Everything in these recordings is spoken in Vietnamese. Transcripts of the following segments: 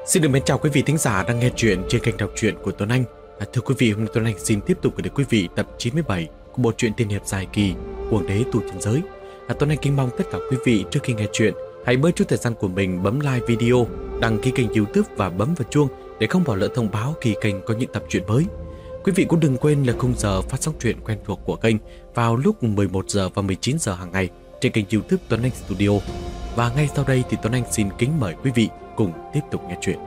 Xin được mến chào quý vị thính giả đang nghe chuyện trên kênh đọc truyện của Tuấn Anh. Thưa quý vị, hôm nay Tuấn Anh xin tiếp tục gửi đến quý vị tập 97 của bộ truyện tiên hiệp dài kỳ Cuồng đế tu chân giới. Tuấn Anh kính mong tất cả quý vị trước khi nghe chuyện hãy bớt chút thời gian của mình bấm like video, đăng ký kênh YouTube và bấm vào chuông để không bỏ lỡ thông báo khi kênh có những tập truyện mới. Quý vị cũng đừng quên là khung giờ phát sóng truyện quen thuộc của kênh vào lúc 11 giờ và 19 giờ hàng ngày trên kênh YouTube Tuấn Anh Studio. Và ngay sau đây thì Tuấn Anh xin kính mời quý vị cùng tiếp tục nghe chuyện.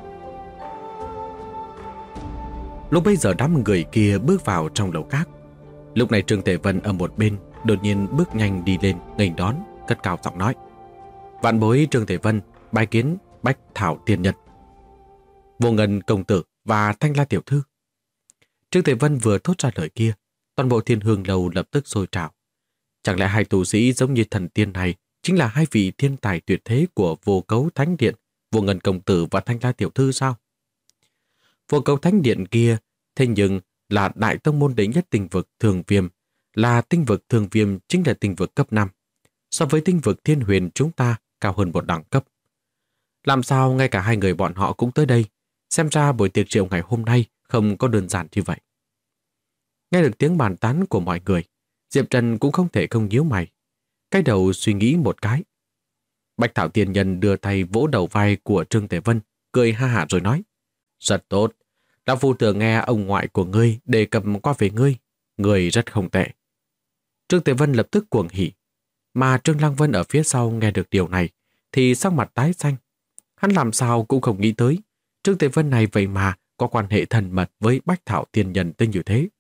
Lúc bấy giờ đám người kia bước vào trong lầu các. Lúc này Trương Tề Vân ở một bên đột nhiên bước nhanh đi lên nghênh đón, cất cao giọng nói: "Vạn bối Trương Tề Vân bái kiến Bách Thảo Tiên Nhân, Vô Ngân công tử và Thanh La tiểu thư." Trương Tề Vân vừa thốt ra lời kia, toàn bộ Thiên Hương lầu lập tức sôi trào. Chẳng lẽ hai tu sĩ giống như thần tiên này chính là hai vị thiên tài tuyệt thế của Vô Cấu Thánh Điện, Vô Ngân công tử và Thanh La tiểu thư sao? Vô Cấu Thánh Điện kia thế nhưng là đại tông môn đệ nhất tinh vực Thường Viêm, là tinh vực Thường Viêm chính là tinh vực cấp 5. So với tinh vực Thiên Huyền chúng ta cao hơn một đẳng cấp. Làm sao ngay cả hai người bọn họ cũng tới đây? Xem ra buổi tiệc rượu ngày hôm nay không có đơn giản như vậy. Nghe được tiếng bàn tán của mọi người, Diệp Trần cũng không thể không nhíu mày. Cái đầu suy nghĩ một cái. Bạch Thảo Tiên Nhân đưa tay vỗ đầu vai của Trương Tề Vân, cười ha hả rồi nói: "Rất tốt. Lão phu tưởng nghe ông ngoại của ngươi đề cập qua về ngươi. Ngươi rất không tệ." Trương Tề Vân lập tức cuồng hỉ. Mà Trương Lăng Vân ở phía sau nghe được điều này thì sắc mặt tái xanh. Hắn làm sao cũng không nghĩ tới Trương Tề Vân này vậy mà có quan hệ thân mật với Bách Thảo Tiên Nhân tên như thế.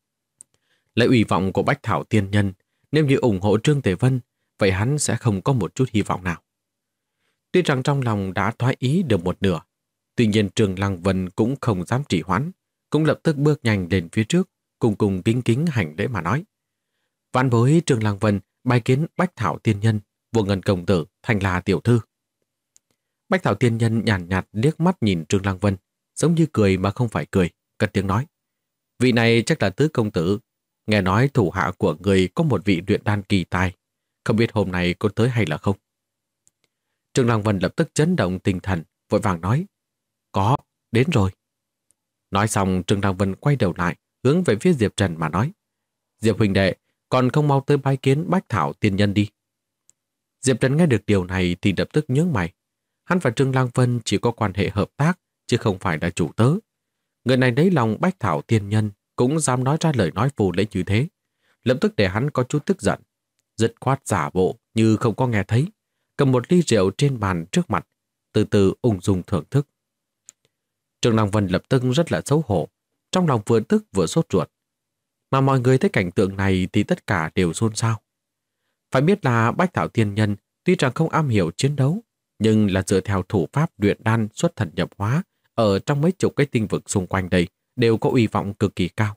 Lấy uy vọng của Bách Thảo Tiên Nhân, nếu như ủng hộ Trương Tề Vân, vậy hắn sẽ không có một chút hy vọng nào. Tuy rằng trong lòng đã thoái ý được một nửa, tuy nhiên Trương Lăng Vân cũng không dám trì hoãn, cũng lập tức bước nhanh lên phía trước, cùng kính kính hành lễ mà nói: "Vạn bối Trương Lăng Vân bái kiến Bách Thảo Tiên Nhân, Vô Ngân công tử, Thanh La tiểu thư." Bách Thảo Tiên Nhân nhàn nhạt liếc mắt nhìn Trương Lăng Vân, giống như cười mà không phải cười, cất tiếng nói: "Vị này chắc là tứ công tử. Nghe nói thủ hạ của người có một vị luyện đan kỳ tài, không biết hôm nay có tới hay là không?" Trương Lăng Vân lập tức chấn động tinh thần, vội vàng nói: "Có, đến rồi." Nói xong, Trương Lăng Vân quay đầu lại, hướng về phía Diệp Trần mà nói: "Diệp huynh đệ, còn không mau tới bái kiến Bách Thảo Tiên Nhân đi." Diệp Trần nghe được điều này thì lập tức nhướng mày. Hắn và Trương Lăng Vân chỉ có quan hệ hợp tác, chứ không phải là chủ tớ. Người này lấy lòng Bách Thảo Tiên Nhân cũng dám nói ra lời nói vô lễ như thế, lập tức để hắn có chút tức giận, dứt khoát giả bộ như không có nghe thấy, cầm một ly rượu trên bàn trước mặt, từ từ ung dung thưởng thức. Trương Lăng Vân lập tức rất là xấu hổ, trong lòng vừa tức vừa sốt ruột. Mà mọi người thấy cảnh tượng này thì tất cả đều xôn xao. Phải biết là Bách Thảo Tiên Nhân tuy rằng không am hiểu chiến đấu, nhưng là dựa theo thủ pháp luyện đan xuất thần nhập hóa ở trong mấy chục cái tinh vực xung quanh đây đều có uy vọng cực kỳ cao.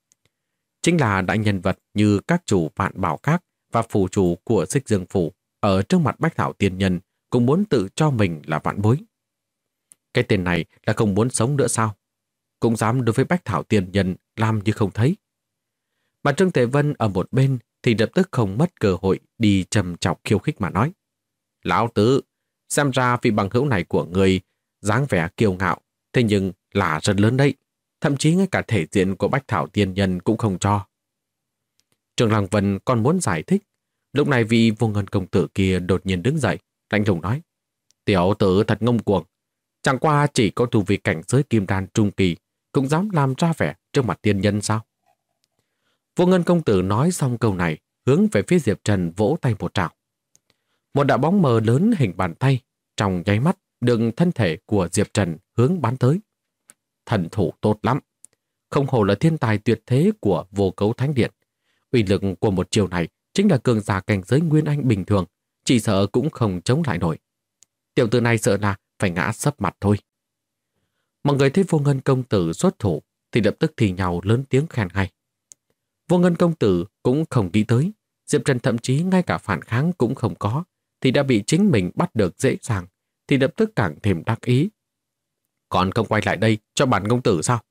Chính là đại nhân vật như các chủ Vạn Bảo Các và phủ chủ của Xích Dương Phủ ở trước mặt Bách Thảo Tiên Nhân cũng muốn tự cho mình là vạn bối. Cái tên này là không muốn sống nữa sao? Cũng dám đối với Bách Thảo Tiên Nhân làm như không thấy. Mà Trương Tề Vân ở một bên thì lập tức không mất cơ hội đi trầm chọc khiêu khích mà nói: "Lão tứ, xem ra vị bằng hữu này của người dáng vẻ kiêu ngạo, thế nhưng là rất lớn đấy. Thậm chí ngay cả thể diện của Bách Thảo Tiên Nhân cũng không cho." Trương Lăng Vân còn muốn giải thích. Lúc này vị Vô Ngân công tử kia đột nhiên đứng dậy, lạnh lùng nói: "Tiểu tử thật ngông cuồng. Chẳng qua chỉ có tu vi cảnh giới kim đan trung kỳ cũng dám làm ra vẻ trước mặt tiên nhân sao?" Vô Ngân công tử nói xong câu này, hướng về phía Diệp Trần vỗ tay một trảo. Một đạo bóng mờ lớn hình bàn tay, trong nháy mắt đường thân thể của Diệp Trần hướng bắn tới. Thần thủ tốt lắm, không hổ là thiên tài tuyệt thế của Vô Cấu Thánh Điện. Uy lực của một chiều này chính là cường giả cảnh giới nguyên anh bình thường, chỉ sợ cũng không chống lại nổi. Tiểu tử này sợ là phải ngã sấp mặt thôi. Mọi người thấy Vô Ngân công tử xuất thủ thì lập tức thì nhau lớn tiếng khen hay. Vô Ngân công tử cũng không nghĩ tới Diệp Trần thậm chí ngay cả phản kháng cũng không có thì đã bị chính mình bắt được dễ dàng, thì lập tức càng thêm đắc ý. "Còn không quay lại đây cho bản công tử sao?"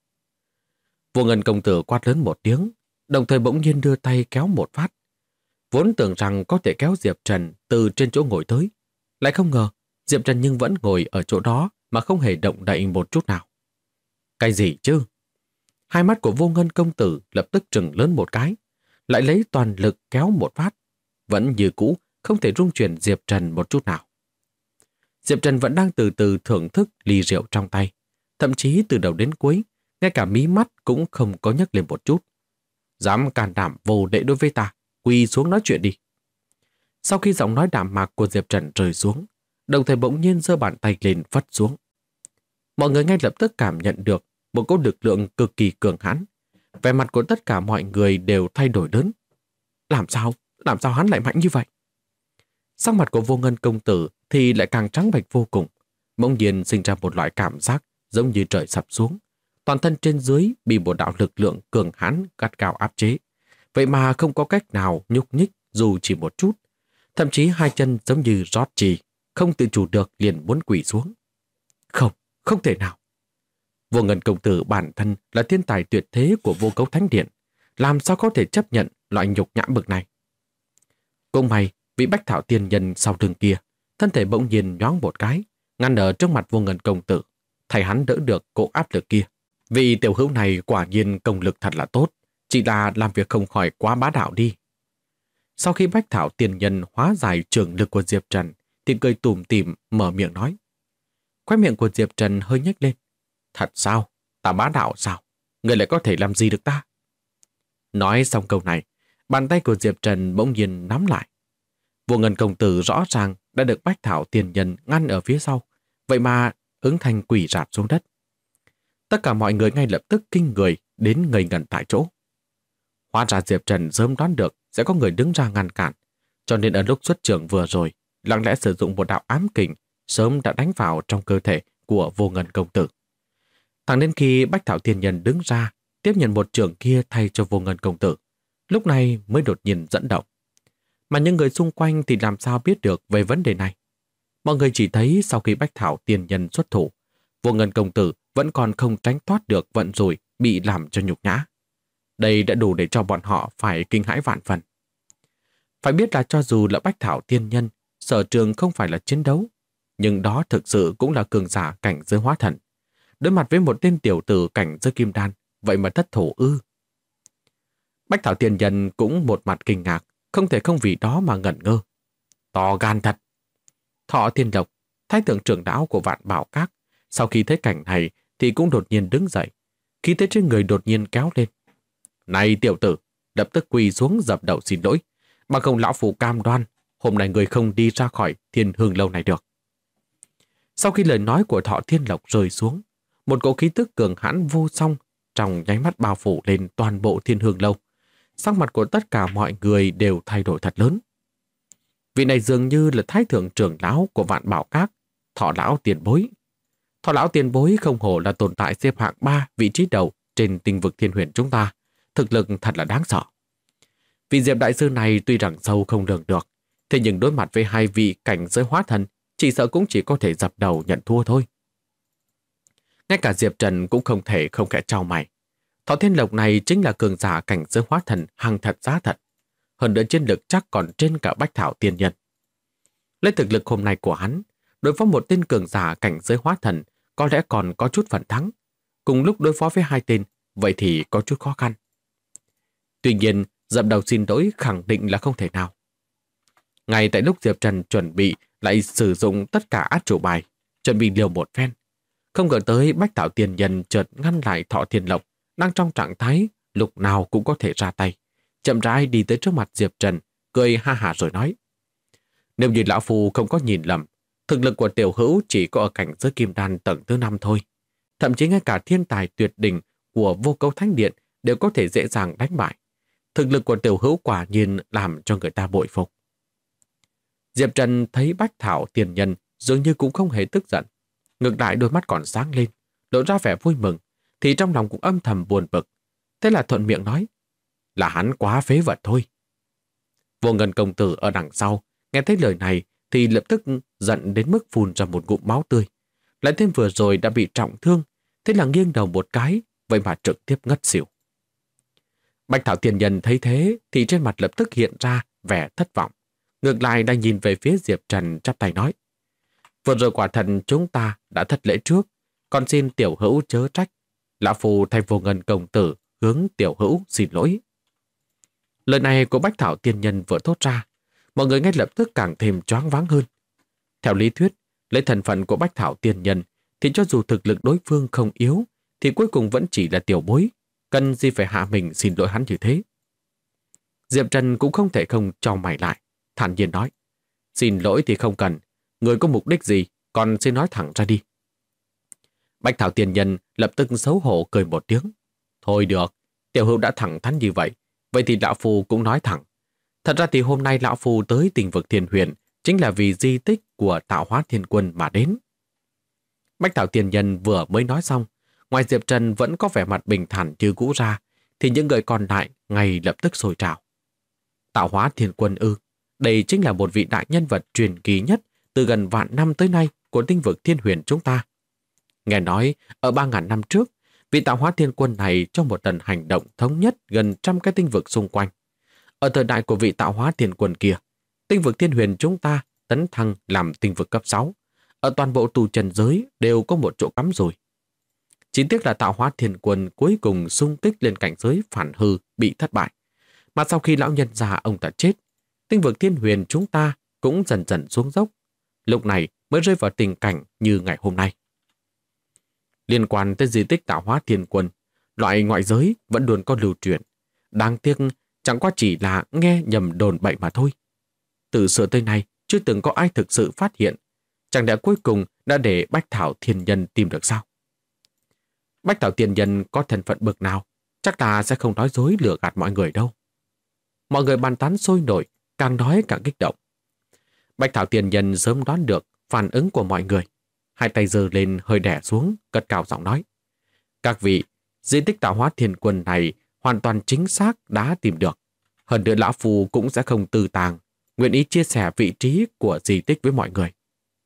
Vô Ngân công tử quát lớn một tiếng, đồng thời bỗng nhiên đưa tay kéo một phát. Vốn tưởng rằng có thể kéo Diệp Trần từ trên chỗ ngồi tới, lại không ngờ Diệp Trần nhưng vẫn ngồi ở chỗ đó mà không hề động đậy một chút nào. Cái gì chứ? Hai mắt của Vô Ngân công tử lập tức trừng lớn một cái, lại lấy toàn lực kéo một phát. Vẫn như cũ, không thể rung chuyển Diệp Trần một chút nào. Diệp Trần vẫn đang từ từ thưởng thức ly rượu trong tay. Thậm chí từ đầu đến cuối, ngay cả mí mắt cũng không có nhấc lên một chút. Dám can đảm vô lễ đối với ta, quỳ xuống nói chuyện đi. Sau khi giọng nói đạm mạc của Diệp Trần rơi xuống, đồng thời bỗng nhiên giơ bàn tay lên phất xuống. Mọi người ngay lập tức cảm nhận được một cỗ lực lượng cực kỳ cường hãn. Vẻ mặt của tất cả mọi người đều thay đổi lớn. Làm sao hắn lại mạnh như vậy? Sắc mặt của Vô Ngân công tử thì lại càng trắng bệch vô cùng. Bỗng nhiên sinh ra một loại cảm giác giống như trời sập xuống. Toàn thân trên dưới bị một đạo lực lượng cường hãn gắt gao áp chế. Vậy mà không có cách nào nhúc nhích dù chỉ một chút. Thậm chí hai chân giống như rót trì, không tự chủ được liền muốn quỳ xuống. Không thể nào. Vô Ngân công tử bản thân là thiên tài tuyệt thế của Vô Cấu Thánh Điện, làm sao có thể chấp nhận loại nhục nhã bực này? Cũng may, vị Bách Thảo tiên nhân sau lưng kia, thân thể bỗng nhiên nhoáng một cái, ngăn ở trước mặt Vô Ngân công tử, thay hắn đỡ được cỗ áp lực kia. Vị tiểu hữu này quả nhiên công lực thật là tốt, chỉ là làm việc không khỏi quá bá đạo đi. Sau khi Bách Thảo tiên nhân hóa giải trường lực của Diệp Trần, thì cười tủm tỉm mở miệng nói. Khóe miệng của Diệp Trần hơi nhếch lên. Thật sao? Ta bá đạo sao? Người lại có thể làm gì được ta? Nói xong câu này, bàn tay của Diệp Trần bỗng nhiên nắm lại. Vô Ngân công tử rõ ràng đã được Bách Thảo tiền nhân ngăn ở phía sau, vậy mà ứng thanh quỳ rạp xuống đất. Tất cả mọi người ngay lập tức kinh người đến ngây ngẩn tại chỗ. Hóa ra Diệp Trần sớm đoán được sẽ có người đứng ra ngăn cản, cho nên ở lúc xuất trưởng vừa rồi, lặng lẽ sử dụng một đạo ám kình sớm đã đánh vào trong cơ thể của Vô Ngân công tử. Thẳng đến khi Bách Thảo Thiên Nhân đứng ra tiếp nhận một trường kia thay cho Vô Ngân công tử, lúc này mới đột nhiên dẫn động. Mà những người xung quanh thì làm sao biết được về vấn đề này? Mọi người chỉ thấy sau khi Bách Thảo Tiên Nhân xuất thủ, Vô Ngân công tử vẫn còn không tránh thoát được vận rủi bị làm cho nhục nhã. Đây đã đủ để cho bọn họ phải kinh hãi vạn phần. Phải biết là cho dù là Bách Thảo Tiên Nhân, sở trường không phải là chiến đấu, nhưng đó thực sự cũng là cường giả cảnh giới hóa thần. Đối mặt với một tên tiểu tử cảnh giới kim đan, vậy mà thất thủ ư? Bách Thảo Tiên Nhân cũng một mặt kinh ngạc, không thể không vì đó mà ngẩn ngơ. To gan thật! Thọ Thiên Lộc, thái thượng trưởng lão của Vạn Bảo Các, sau khi thấy cảnh này thì cũng đột nhiên đứng dậy, khí thế trên người đột nhiên kéo lên. Này tiểu tử, lập tức quỳ xuống dập đầu xin lỗi, mà không lão phụ cam đoan, hôm nay người không đi ra khỏi Thiên Hương Lâu này được. Sau khi lời nói của Thọ Thiên Lộc rơi xuống, một cỗ khí tức cường hãn vô song trong nháy mắt bao phủ lên toàn bộ Thiên Hương Lâu. Sắc mặt của tất cả mọi người đều thay đổi thật lớn. Vị này dường như là thái thượng trưởng lão của Vạn Bảo Các, Thọ lão tiền bối. Thọ lão tiền bối không hổ là tồn tại xếp hạng 3 vị trí đầu trên tinh vực thiên huyền chúng ta. Thực lực thật là đáng sợ. Vị Diệp đại sư này tuy rằng sâu không lường được, thế nhưng đối mặt với hai vị cảnh giới hóa thần, chỉ sợ cũng chỉ có thể dập đầu nhận thua thôi. Ngay cả Diệp Trần cũng không thể không kẽ trao mày. Thọ Thiên Lộc này chính là cường giả cảnh giới hóa thần hàng thật giá thật. Hơn nữa chiến lực chắc còn trên cả Bách Thảo Tiên Nhân. Lấy thực lực hôm nay của hắn, đối phó một tên cường giả cảnh giới hóa thần có lẽ còn có chút phần thắng. Cùng lúc đối phó với hai tên, vậy thì có chút khó khăn. Tuy nhiên, dập đầu xin lỗi khẳng định là không thể nào. Ngay tại lúc Diệp Trần chuẩn bị lại sử dụng tất cả át chủ bài, chuẩn bị liều một phen, không ngờ tới Bách Thảo Tiên Nhân chợt ngăn lại Thọ Thiên Lộc đang trong trạng thái lúc nào cũng có thể ra tay, chậm rãi đi tới trước mặt Diệp Trần, cười ha hả rồi nói: Nếu như lão phu không có nhìn lầm, thực lực của tiểu hữu chỉ có ở cảnh giới kim đan tầng thứ 5 thôi. Thậm chí ngay cả thiên tài tuyệt đỉnh của Vô Cấu Thánh Điện đều có thể dễ dàng đánh bại. Thực lực của tiểu hữu quả nhiên làm cho người ta bội phục. Diệp Trần thấy Bách Thảo Tiên Nhân dường như cũng không hề tức giận. Ngược lại đôi mắt còn sáng lên, lộ ra vẻ vui mừng, thì trong lòng cũng âm thầm buồn bực. Thế là thuận miệng nói, là hắn quá phế vật thôi. Vô Ngân công tử ở đằng sau, nghe thấy lời này thì lập tức giận đến mức phun ra một ngụm máu tươi. Lại thêm vừa rồi đã bị trọng thương, thế là nghiêng đầu một cái, vậy mà trực tiếp ngất xỉu. Bách Thảo Tiên Nhân thấy thế thì trên mặt lập tức hiện ra vẻ thất vọng. Ngược lại đang nhìn về phía Diệp Trần chắp tay nói, Vừa rồi quả thật chúng ta đã thất lễ trước, còn xin tiểu hữu chớ trách. Lão Phu thay Vô Ngân công tử hướng tiểu hữu xin lỗi. Lời này của Bách Thảo tiên nhân vừa thốt ra, mọi người ngay lập tức càng thêm choáng váng hơn. Theo lý thuyết, lấy thân phận của Bách Thảo tiên nhân thì cho dù thực lực đối phương không yếu thì cuối cùng vẫn chỉ là tiểu bối, cần gì phải hạ mình xin lỗi hắn như thế. Diệp Trần cũng không thể không cho mày lại, thản nhiên nói: xin lỗi thì không cần, người có mục đích gì còn xin nói thẳng ra đi. Bách Thảo tiên nhân lập tức xấu hổ cười một tiếng. Thôi được, tiểu hữu đã thẳng thắn như vậy, vậy thì lão phu cũng nói thẳng. Thật ra thì hôm nay lão phu tới Tinh Vực Thiên Huyền chính là vì di tích của Tạo Hóa Thiên Quân mà đến. Bách Thảo tiên nhân vừa mới nói xong, ngoài Diệp Trần vẫn có vẻ mặt bình thản như cũ ra, thì những người còn lại ngay lập tức sôi trào. Tạo Hóa Thiên Quân ư? Đây chính là một vị đại nhân vật truyền kỳ nhất từ gần vạn năm tới nay của Tinh Vực Thiên Huyền chúng ta. Nghe nói, ở 3.000 năm trước, vị Tạo Hóa Thiên Quân này trong một lần hành động thống nhất gần 100 cái tinh vực xung quanh. Ở thời đại của vị Tạo Hóa Thiên Quân kia, Tinh Vực Thiên Huyền chúng ta tấn thăng làm tinh vực cấp 6. Ở toàn bộ tu trần giới đều có một chỗ cắm rồi. Chỉ tiếc là Tạo Hóa Thiên Quân cuối cùng xung kích lên cảnh giới phản hư bị thất bại. Mà sau khi lão nhân già ông ta chết, Tinh Vực Thiên Huyền chúng ta cũng dần dần xuống dốc. Lúc này mới rơi vào tình cảnh như ngày hôm nay. Liên quan tới di tích Tạo Hóa Thiên Quân, loại ngoại giới vẫn luôn có lưu truyền. Đáng tiếc chẳng qua chỉ là nghe nhầm đồn bậy mà thôi. Từ xưa tới nay chưa từng có ai thực sự phát hiện. Chẳng lẽ cuối cùng đã để Bách Thảo Thiên Nhân tìm được sao? Bách Thảo Thiên Nhân có thân phận bậc nào, chắc là sẽ không nói dối lừa gạt mọi người đâu. Mọi người bàn tán sôi nổi, càng nói càng kích động. Bách Thảo Thiên Nhân sớm đoán được phản ứng của mọi người. Hai tay giơ lên hơi đè xuống, cất cao giọng nói: các vị, di tích Tạo Hóa Thiên Quân này hoàn toàn chính xác đã tìm được. Hơn nữa lão phu cũng sẽ không tư tàng, nguyện ý chia sẻ vị trí của di tích với mọi người.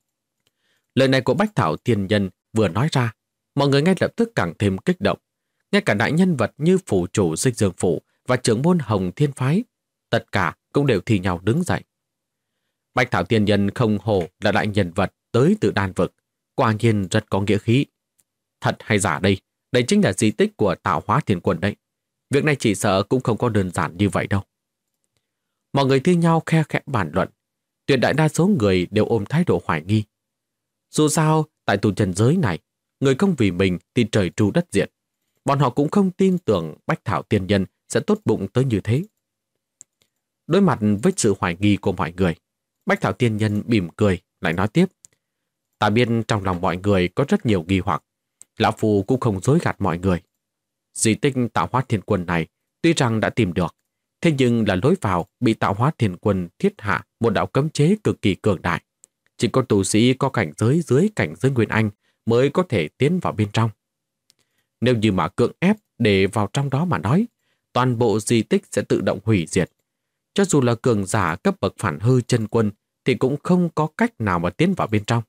Lời này của Bách Thảo Thiên Nhân vừa nói ra, mọi người ngay lập tức càng thêm kích động. Ngay cả đại nhân vật như phủ chủ Xích Dương Phủ và trưởng môn Hồng Thiên Phái, tất cả cũng đều thi nhau đứng dậy. Bách Thảo Thiên Nhân không hổ là đại nhân vật tới từ đan vực, quả nhiên rất có nghĩa khí. Thật hay giả đây, đây chính là di tích của Tạo Hóa Thiên Quân đấy. Việc này chỉ sợ cũng không có đơn giản như vậy đâu. Mọi người thi nhau khe khẽ bàn luận. Tuyệt đại đa số người đều ôm thái độ hoài nghi. Dù sao, tại tu chân giới này, người không vì mình thì trời tru đất diệt. Bọn họ cũng không tin tưởng Bách Thảo Tiên Nhân sẽ tốt bụng tới như thế. Đối mặt với sự hoài nghi của mọi người, Bách Thảo Tiên Nhân mỉm cười, lại nói tiếp: ta biết trong lòng mọi người có rất nhiều nghi hoặc. Lão Phu cũng không dối gạt mọi người. Di tích Tạo Hóa Thiên Quân này tuy rằng đã tìm được, thế nhưng là lối vào bị Tạo Hóa Thiên Quân thiết hạ một đạo cấm chế cực kỳ cường đại. Chỉ có tu sĩ có cảnh giới dưới cảnh giới Nguyên Anh mới có thể tiến vào bên trong. Nếu như mà cưỡng ép để vào trong đó mà nói, toàn bộ di tích sẽ tự động hủy diệt. Cho dù là cường giả cấp bậc phản hư chân quân thì cũng không có cách nào mà tiến vào bên trong.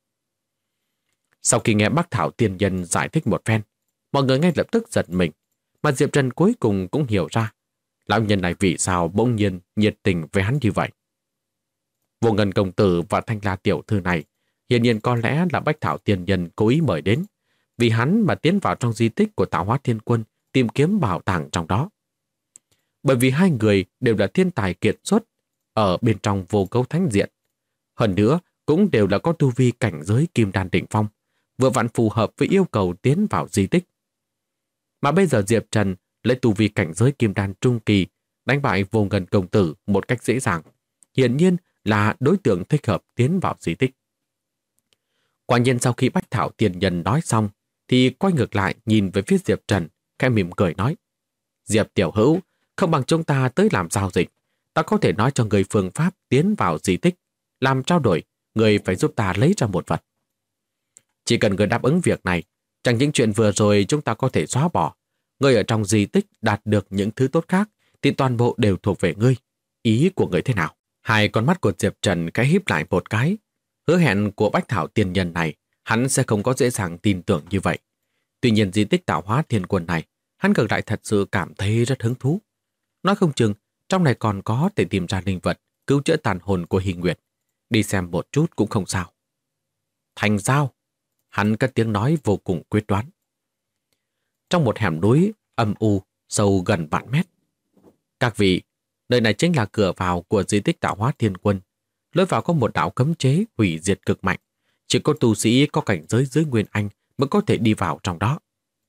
Sau khi nghe Bác Thảo Tiên Nhân giải thích một phen, mọi người ngay lập tức giật mình, mà Diệp Trần cuối cùng cũng hiểu ra lão nhân này vì sao bỗng nhiên nhiệt tình với hắn như vậy. Vô Ngân công tử và Thanh La tiểu thư này hiển nhiên có lẽ là Bách Thảo Tiên Nhân cố ý mời đến, vì hắn mà tiến vào trong di tích của Tạo Hóa Thiên Quân tìm kiếm bảo tàng trong đó. Bởi vì hai người đều là thiên tài kiệt xuất ở bên trong Vô Cấu Thánh Diện. Hơn nữa cũng đều là có tu vi cảnh giới Kim Đan đỉnh phong, vừa vặn phù hợp với yêu cầu tiến vào di tích. Mà bây giờ Diệp Trần lấy tu vi cảnh giới Kim Đan trung kỳ đánh bại Vô Ngân công tử một cách dễ dàng, hiển nhiên là đối tượng thích hợp tiến vào di tích. Quả nhiên sau khi Bách Thảo Tiên Nhân nói xong thì quay ngược lại nhìn về phía Diệp Trần, khẽ mỉm cười nói: Diệp tiểu hữu, không bằng chúng ta tới làm giao dịch. Ta có thể nói cho người phương pháp tiến vào di tích. Làm trao đổi, người phải giúp ta lấy ra một vật. Chỉ cần người đáp ứng việc này, chẳng những chuyện vừa rồi chúng ta có thể xóa bỏ. Người ở trong di tích đạt được những thứ tốt khác thì toàn bộ đều thuộc về ngươi. Ý của người thế nào? Hai con mắt của Diệp Trần khẽ híp lại một cái. Hứa hẹn của Bách Thảo Tiên Nhân này hắn sẽ không có dễ dàng tin tưởng như vậy. Tuy nhiên di tích Tạo Hóa Thiên Quân này hắn ngược lại thật sự cảm thấy rất hứng thú. Nói không chừng trong này còn có thể tìm ra linh vật cứu chữa tàn hồn của Hình Nguyệt. Đi xem một chút cũng không sao. Thành giao. Hắn cất tiếng nói vô cùng quyết đoán. Trong một hẻm núi âm u, sâu gần vạn mét. Các vị, nơi này chính là cửa vào của di tích Tạo Hóa Thiên Quân. Lối vào có một đạo cấm chế hủy diệt cực mạnh. Chỉ có tu sĩ có cảnh giới dưới Nguyên Anh mới có thể đi vào trong đó.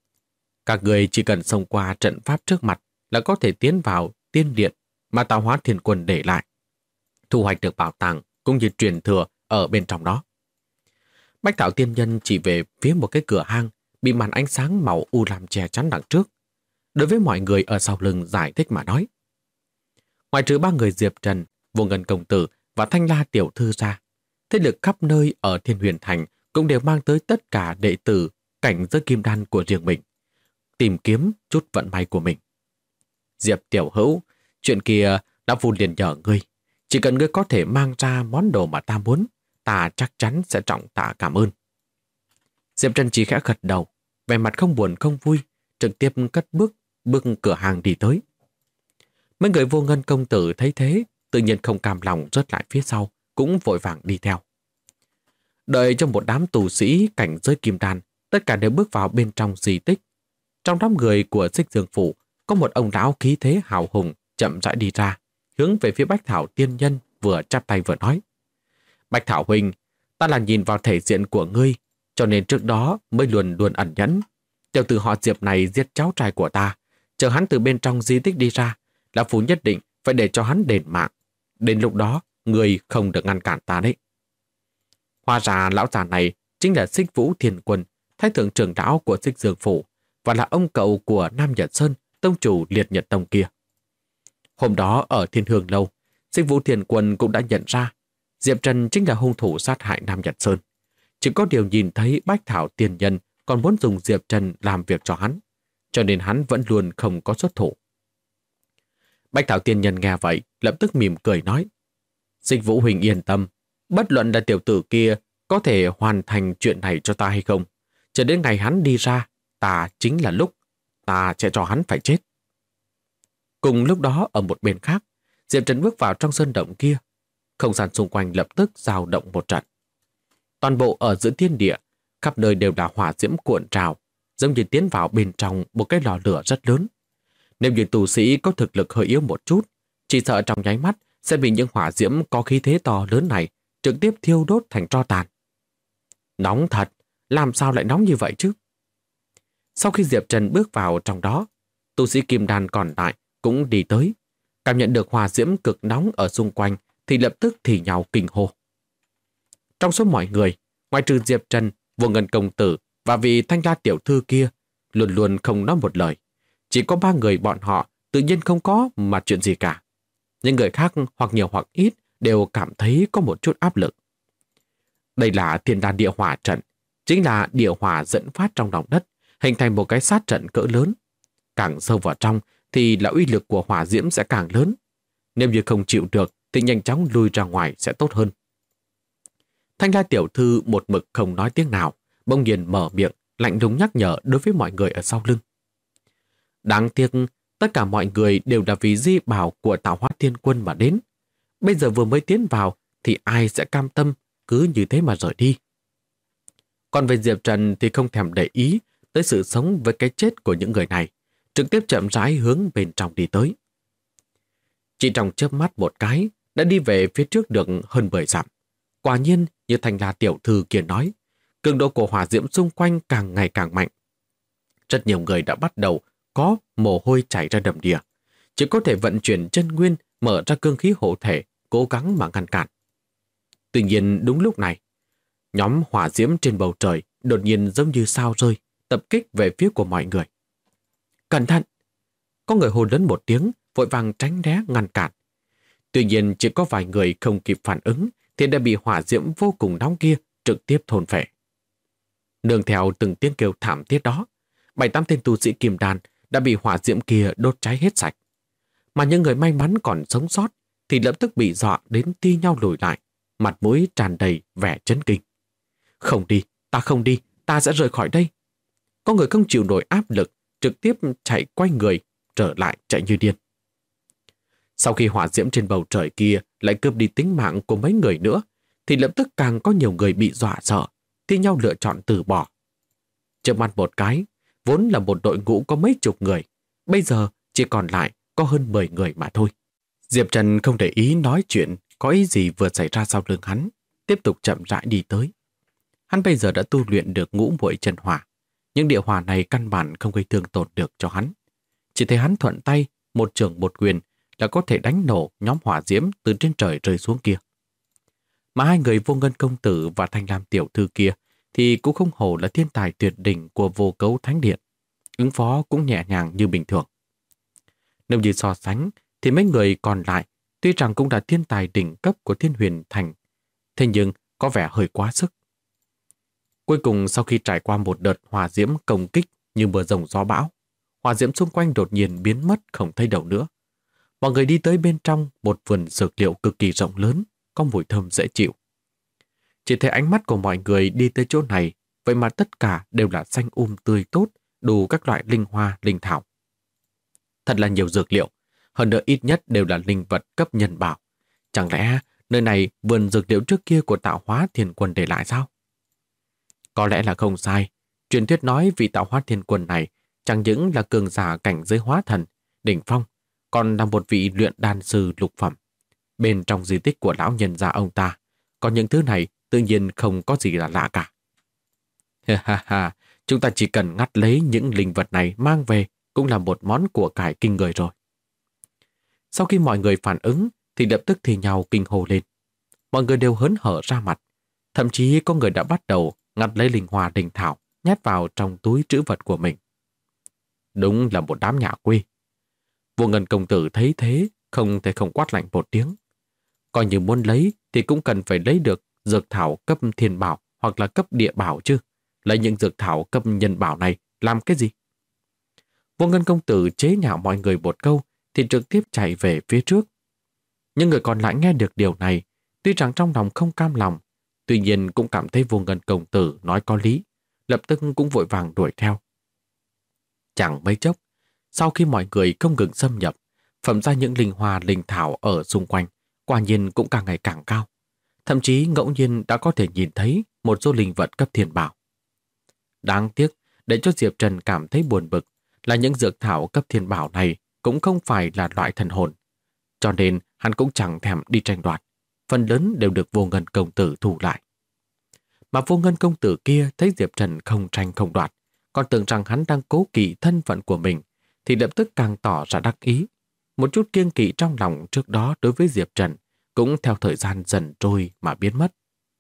Các người chỉ cần xông qua trận pháp trước mặt là có thể tiến vào tiên điện mà Tạo Hóa Thiên Quân để lại. Thu hoạch được bảo tàng cũng như truyền thừa ở bên trong đó. Bách Thảo Tiên Nhân chỉ về phía một cái cửa hang bị màn ánh sáng màu u lam che chắn đằng trước. Đối với mọi người ở sau lưng giải thích mà nói. Ngoài trừ ba người Diệp Trần, Vô Ngân Công Tử và Thanh La Tiểu Thư ra, thế lực khắp nơi ở Thiên Huyền Thành cũng đều mang tới tất cả đệ tử cảnh giới kim đan của riêng mình, tìm kiếm chút vận may của mình. Diệp Tiểu Hữu, chuyện kia đã Phu liền nhờ ngươi. Chỉ cần ngươi có thể mang ra món đồ mà ta muốn, ta chắc chắn sẽ trọng tạ cảm ơn. Diệp Trần chỉ khẽ gật đầu, vẻ mặt không buồn không vui, trực tiếp cất bước cửa hàng đi tới. Mấy người Vô Ngân Công Tử thấy thế, tự nhiên không cam lòng rớt lại phía sau, cũng vội vàng đi theo. Đợi cho một đám tù sĩ cảnh giới kim đan, tất cả đều bước vào bên trong di tích. Trong đám người của Xích Dương Phủ, có một ông lão khí thế hào hùng chậm rãi đi ra, hướng về phía Bách Thảo Tiên Nhân, vừa chắp tay vừa nói. Bách Thảo huynh, ta là nhìn vào thể diện của ngươi, cho nên trước đó mới luôn luôn ẩn nhẫn. Tiểu tử họ Diệp này giết cháu trai của ta, chờ hắn từ bên trong di tích đi ra, lão phu nhất định phải để cho hắn đền mạng. Đến lúc đó, ngươi không được ngăn cản ta đấy. Hóa ra lão già này chính là Xích Vũ Thiên Quân, thái thượng trưởng lão của Xích Dương Phủ, và là ông cậu của Nam Nhật Sơn, tông chủ Liệt Nhật Tông kia. Hôm đó ở Thiên Hương Lâu, Xích Vũ Thiên Quân cũng đã nhận ra Diệp Trần chính là hung thủ sát hại Nam Nhật Sơn. Chỉ có điều nhìn thấy Bách Thảo Tiên Nhân còn muốn dùng Diệp Trần làm việc cho hắn, cho nên hắn vẫn luôn không có xuất thủ. Bách Thảo Tiên Nhân nghe vậy, lập tức mỉm cười nói, Xích Vũ huynh yên tâm, bất luận là tiểu tử kia có thể hoàn thành chuyện này cho ta hay không, chờ đến ngày hắn đi ra, ta chính là lúc ta sẽ cho hắn phải chết. Cùng lúc đó ở một bên khác, Diệp Trần bước vào trong sơn động kia, không gian xung quanh lập tức dao động một trận. Toàn bộ ở giữa thiên địa, khắp nơi đều là hỏa diễm cuộn trào, giống như tiến vào bên trong một cái lò lửa rất lớn. Nếu như tù sĩ có thực lực hơi yếu một chút, chỉ sợ trong nháy mắt sẽ bị những hỏa diễm có khí thế to lớn này trực tiếp thiêu đốt thành tro tàn. Nóng thật, làm sao lại nóng như vậy chứ? Sau khi Diệp Trần bước vào trong đó, tu sĩ kim đan còn lại cũng đi tới, cảm nhận được hỏa diễm cực nóng ở xung quanh thì lập tức thì nhào kinh hô. Trong số mọi người, ngoài trừ Diệp Trần, Vô Ngân Công Tử và vị Thanh La Tiểu Thư kia, luôn luôn không nói một lời. Chỉ có ba người bọn họ tự nhiên không có mà chuyện gì cả. Những người khác hoặc nhiều hoặc ít đều cảm thấy có một chút áp lực. Đây là Thiên Đan Địa Hỏa trận, chính là địa hỏa dẫn phát trong lòng đất, hình thành một cái sát trận cỡ lớn. Càng sâu vào trong thì là uy lực của hỏa diễm sẽ càng lớn. Nếu như không chịu được thì nhanh chóng lui ra ngoài sẽ tốt hơn. Thanh La Tiểu Thư một mực không nói tiếng nào, bỗng nhiên mở miệng, lạnh lùng nhắc nhở đối với mọi người ở sau lưng. Đáng tiếc, tất cả mọi người đều là vì di bảo của Tạo Hóa Thiên Quân mà đến. Bây giờ vừa mới tiến vào thì ai sẽ cam tâm cứ như thế mà rời đi. Còn về Diệp Trần thì không thèm để ý tới sự sống với cái chết của những người này, trực tiếp chậm rãi hướng bên trong đi tới. Chỉ trong chớp mắt một cái, đã đi về phía trước được hơn 10 dặm. Quả nhiên, như Thanh La Tiểu Thư kia nói, cường độ của hỏa diễm xung quanh càng ngày càng mạnh. Rất nhiều người đã bắt đầu có mồ hôi chảy ra đầm đìa, chỉ có thể vận chuyển chân nguyên, mở ra cương khí hộ thể, cố gắng mà ngăn cản. Tuy nhiên đúng lúc này, nhóm hỏa diễm trên bầu trời đột nhiên giống như sao rơi, tập kích về phía của mọi người. Cẩn thận! Có người hô lớn một tiếng, vội vàng tránh né ngăn cản. Tuy nhiên chỉ có vài người không kịp phản ứng thì đã bị hỏa diễm vô cùng nóng kia trực tiếp thôn phệ. Nương theo từng tiếng kêu thảm thiết đó, 7-8 tên tu sĩ kim đan đã bị hỏa diễm kia đốt cháy hết sạch. Mà những người may mắn còn sống sót thì lập tức bị dọa đến thi nhau lùi lại, mặt mũi tràn đầy vẻ chấn kinh. Không đi, ta sẽ rời khỏi đây. Có người không chịu nổi áp lực, trực tiếp chạy quay người, trở lại chạy như điên. Sau khi hỏa diễm trên bầu trời kia lại cướp đi tính mạng của mấy người nữa, thì lập tức càng có nhiều người bị dọa sợ, thi nhau lựa chọn từ bỏ. Trước mặt một cái, vốn là một đội ngũ có mấy chục người, bây giờ chỉ còn lại có hơn 10 người mà thôi. Diệp Trần không để ý nói chuyện có ý gì vừa xảy ra sau lưng hắn, tiếp tục chậm rãi đi tới. Hắn bây giờ đã tu luyện được ngũ muội chân hỏa, nhưng địa hỏa này căn bản không gây thương tổn được cho hắn. Chỉ thấy hắn thuận tay, một chưởng một quyền là có thể đánh nổ nhóm hỏa diễm từ trên trời rơi xuống kia. Mà hai người Vô Ngân công tử và Thanh Lam tiểu thư kia thì cũng không hổ là thiên tài tuyệt đỉnh của Vô Cấu Thánh Điện, ứng phó cũng nhẹ nhàng như bình thường. Nếu như so sánh thì mấy người còn lại tuy rằng cũng là thiên tài đỉnh cấp của Thiên Huyền Thành, thế nhưng có vẻ hơi quá sức. Cuối cùng sau khi trải qua một đợt hỏa diễm công kích như mưa rồng gió bão, hỏa diễm xung quanh đột nhiên biến mất không thấy đâu nữa. Mọi người đi tới bên trong một vườn dược liệu cực kỳ rộng lớn, có mùi thơm dễ chịu. Chỉ thấy ánh mắt của mọi người đi tới chỗ này, vậy mà tất cả đều là xanh tươi tốt, đủ các loại linh hoa, linh thảo. Thật là nhiều dược liệu, hơn nữa ít nhất đều là linh vật cấp nhân bảo. Chẳng lẽ nơi này vườn dược liệu trước kia của Tạo Hóa Thiên Quân để lại sao? Có lẽ là không sai. Truyền thuyết nói vị Tạo Hóa Thiên Quân này chẳng những là cường giả cảnh giới hóa thần, đỉnh phong, còn là một vị luyện đan sư lục phẩm. Bên trong di tích của lão nhân gia ông ta, có những thứ này tự nhiên không có gì là lạ cả. Ha ha, chúng ta chỉ cần ngắt lấy những linh vật này mang về cũng là một món của cải kinh người rồi. Sau khi mọi người phản ứng thì lập tức thì nhau kinh hô lên. Mọi người đều hớn hở ra mặt. Thậm chí có người đã bắt đầu ngắt lấy linh hoa linh thảo nhét vào trong túi trữ vật của mình. Đúng là một đám nhà quê. Vô Ngân công tử thấy thế không thể không quát lạnh một tiếng. Coi như muốn lấy thì cũng cần phải lấy được dược thảo cấp thiên bảo hoặc là cấp địa bảo chứ. Lấy những dược thảo cấp nhân bảo này làm cái gì? Vô Ngân công tử chế nhạo mọi người một câu thì trực tiếp chạy về phía trước. Nhưng người còn lại nghe được điều này, tuy rằng trong lòng không cam lòng, tuy nhiên cũng cảm thấy Vô Ngân công tử nói có lý, lập tức cũng vội vàng đuổi theo. Chẳng mấy chốc, sau khi mọi người không ngừng xâm nhập, phẩm ra những linh hoa linh thảo ở xung quanh, quả nhiên cũng càng ngày càng cao. Thậm chí ngẫu nhiên đã có thể nhìn thấy một số linh vật cấp thiên bảo. Đáng tiếc, để cho Diệp Trần cảm thấy buồn bực là những dược thảo cấp thiên bảo này cũng không phải là loại thần hồn. Cho nên hắn cũng chẳng thèm đi tranh đoạt, phần lớn đều được Vô Ngân công tử thu lại. Mà Vô Ngân công tử kia thấy Diệp Trần không tranh không đoạt, còn tưởng rằng hắn đang cố kỵ thân phận của mình, thì lập tức càng tỏ ra đắc ý. Một chút kiêng kỵ trong lòng trước đó đối với Diệp Trần cũng theo thời gian dần trôi mà biến mất.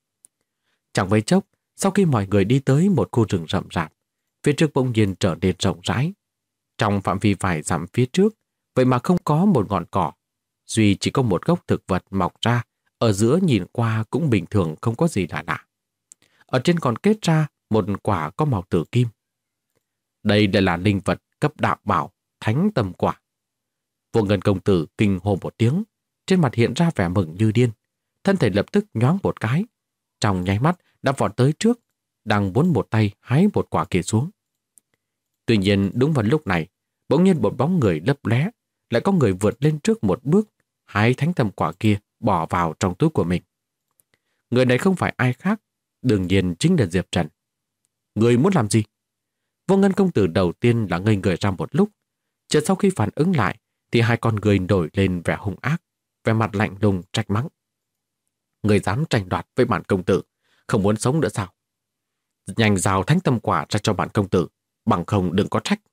Chẳng mấy chốc, sau khi mọi người đi tới một khu rừng rậm rạp, phía trước bỗng nhiên trở nên rộng rãi. Trong phạm vi vài dặm phía trước, vậy mà không có một ngọn cỏ, duy chỉ có một gốc thực vật mọc ra, ở giữa nhìn qua cũng bình thường không có gì lạ lạ. Ở trên còn kết ra một quả có màu tử kim. Đây là linh vật cấp đạo bảo, thánh tâm quả. Vô Ngân công tử kinh hô một tiếng, trên mặt hiện ra vẻ mừng như điên, thân thể lập tức nhoáng một cái, trong nháy mắt đã vọt tới trước, đang muốn một tay hái một quả kia xuống. Tuy nhiên đúng vào lúc này, bỗng nhiên một bóng người lấp lóe, lại có người vượt lên trước một bước, hái thánh tâm quả kia bỏ vào trong túi của mình. Người này không phải ai khác, đương nhiên chính là Diệp Trần. Người muốn làm gì? Vô Ngân công tử đầu tiên là ngây người ra một lúc, chợt sau khi phản ứng lại thì hai con người nổi lên vẻ hung ác, vẻ mặt lạnh lùng trách mắng. Người dám tranh đoạt với bản công tử, không muốn sống nữa sao? Nhanh rào thánh tâm quả ra cho bản công tử, bằng không đừng có trách.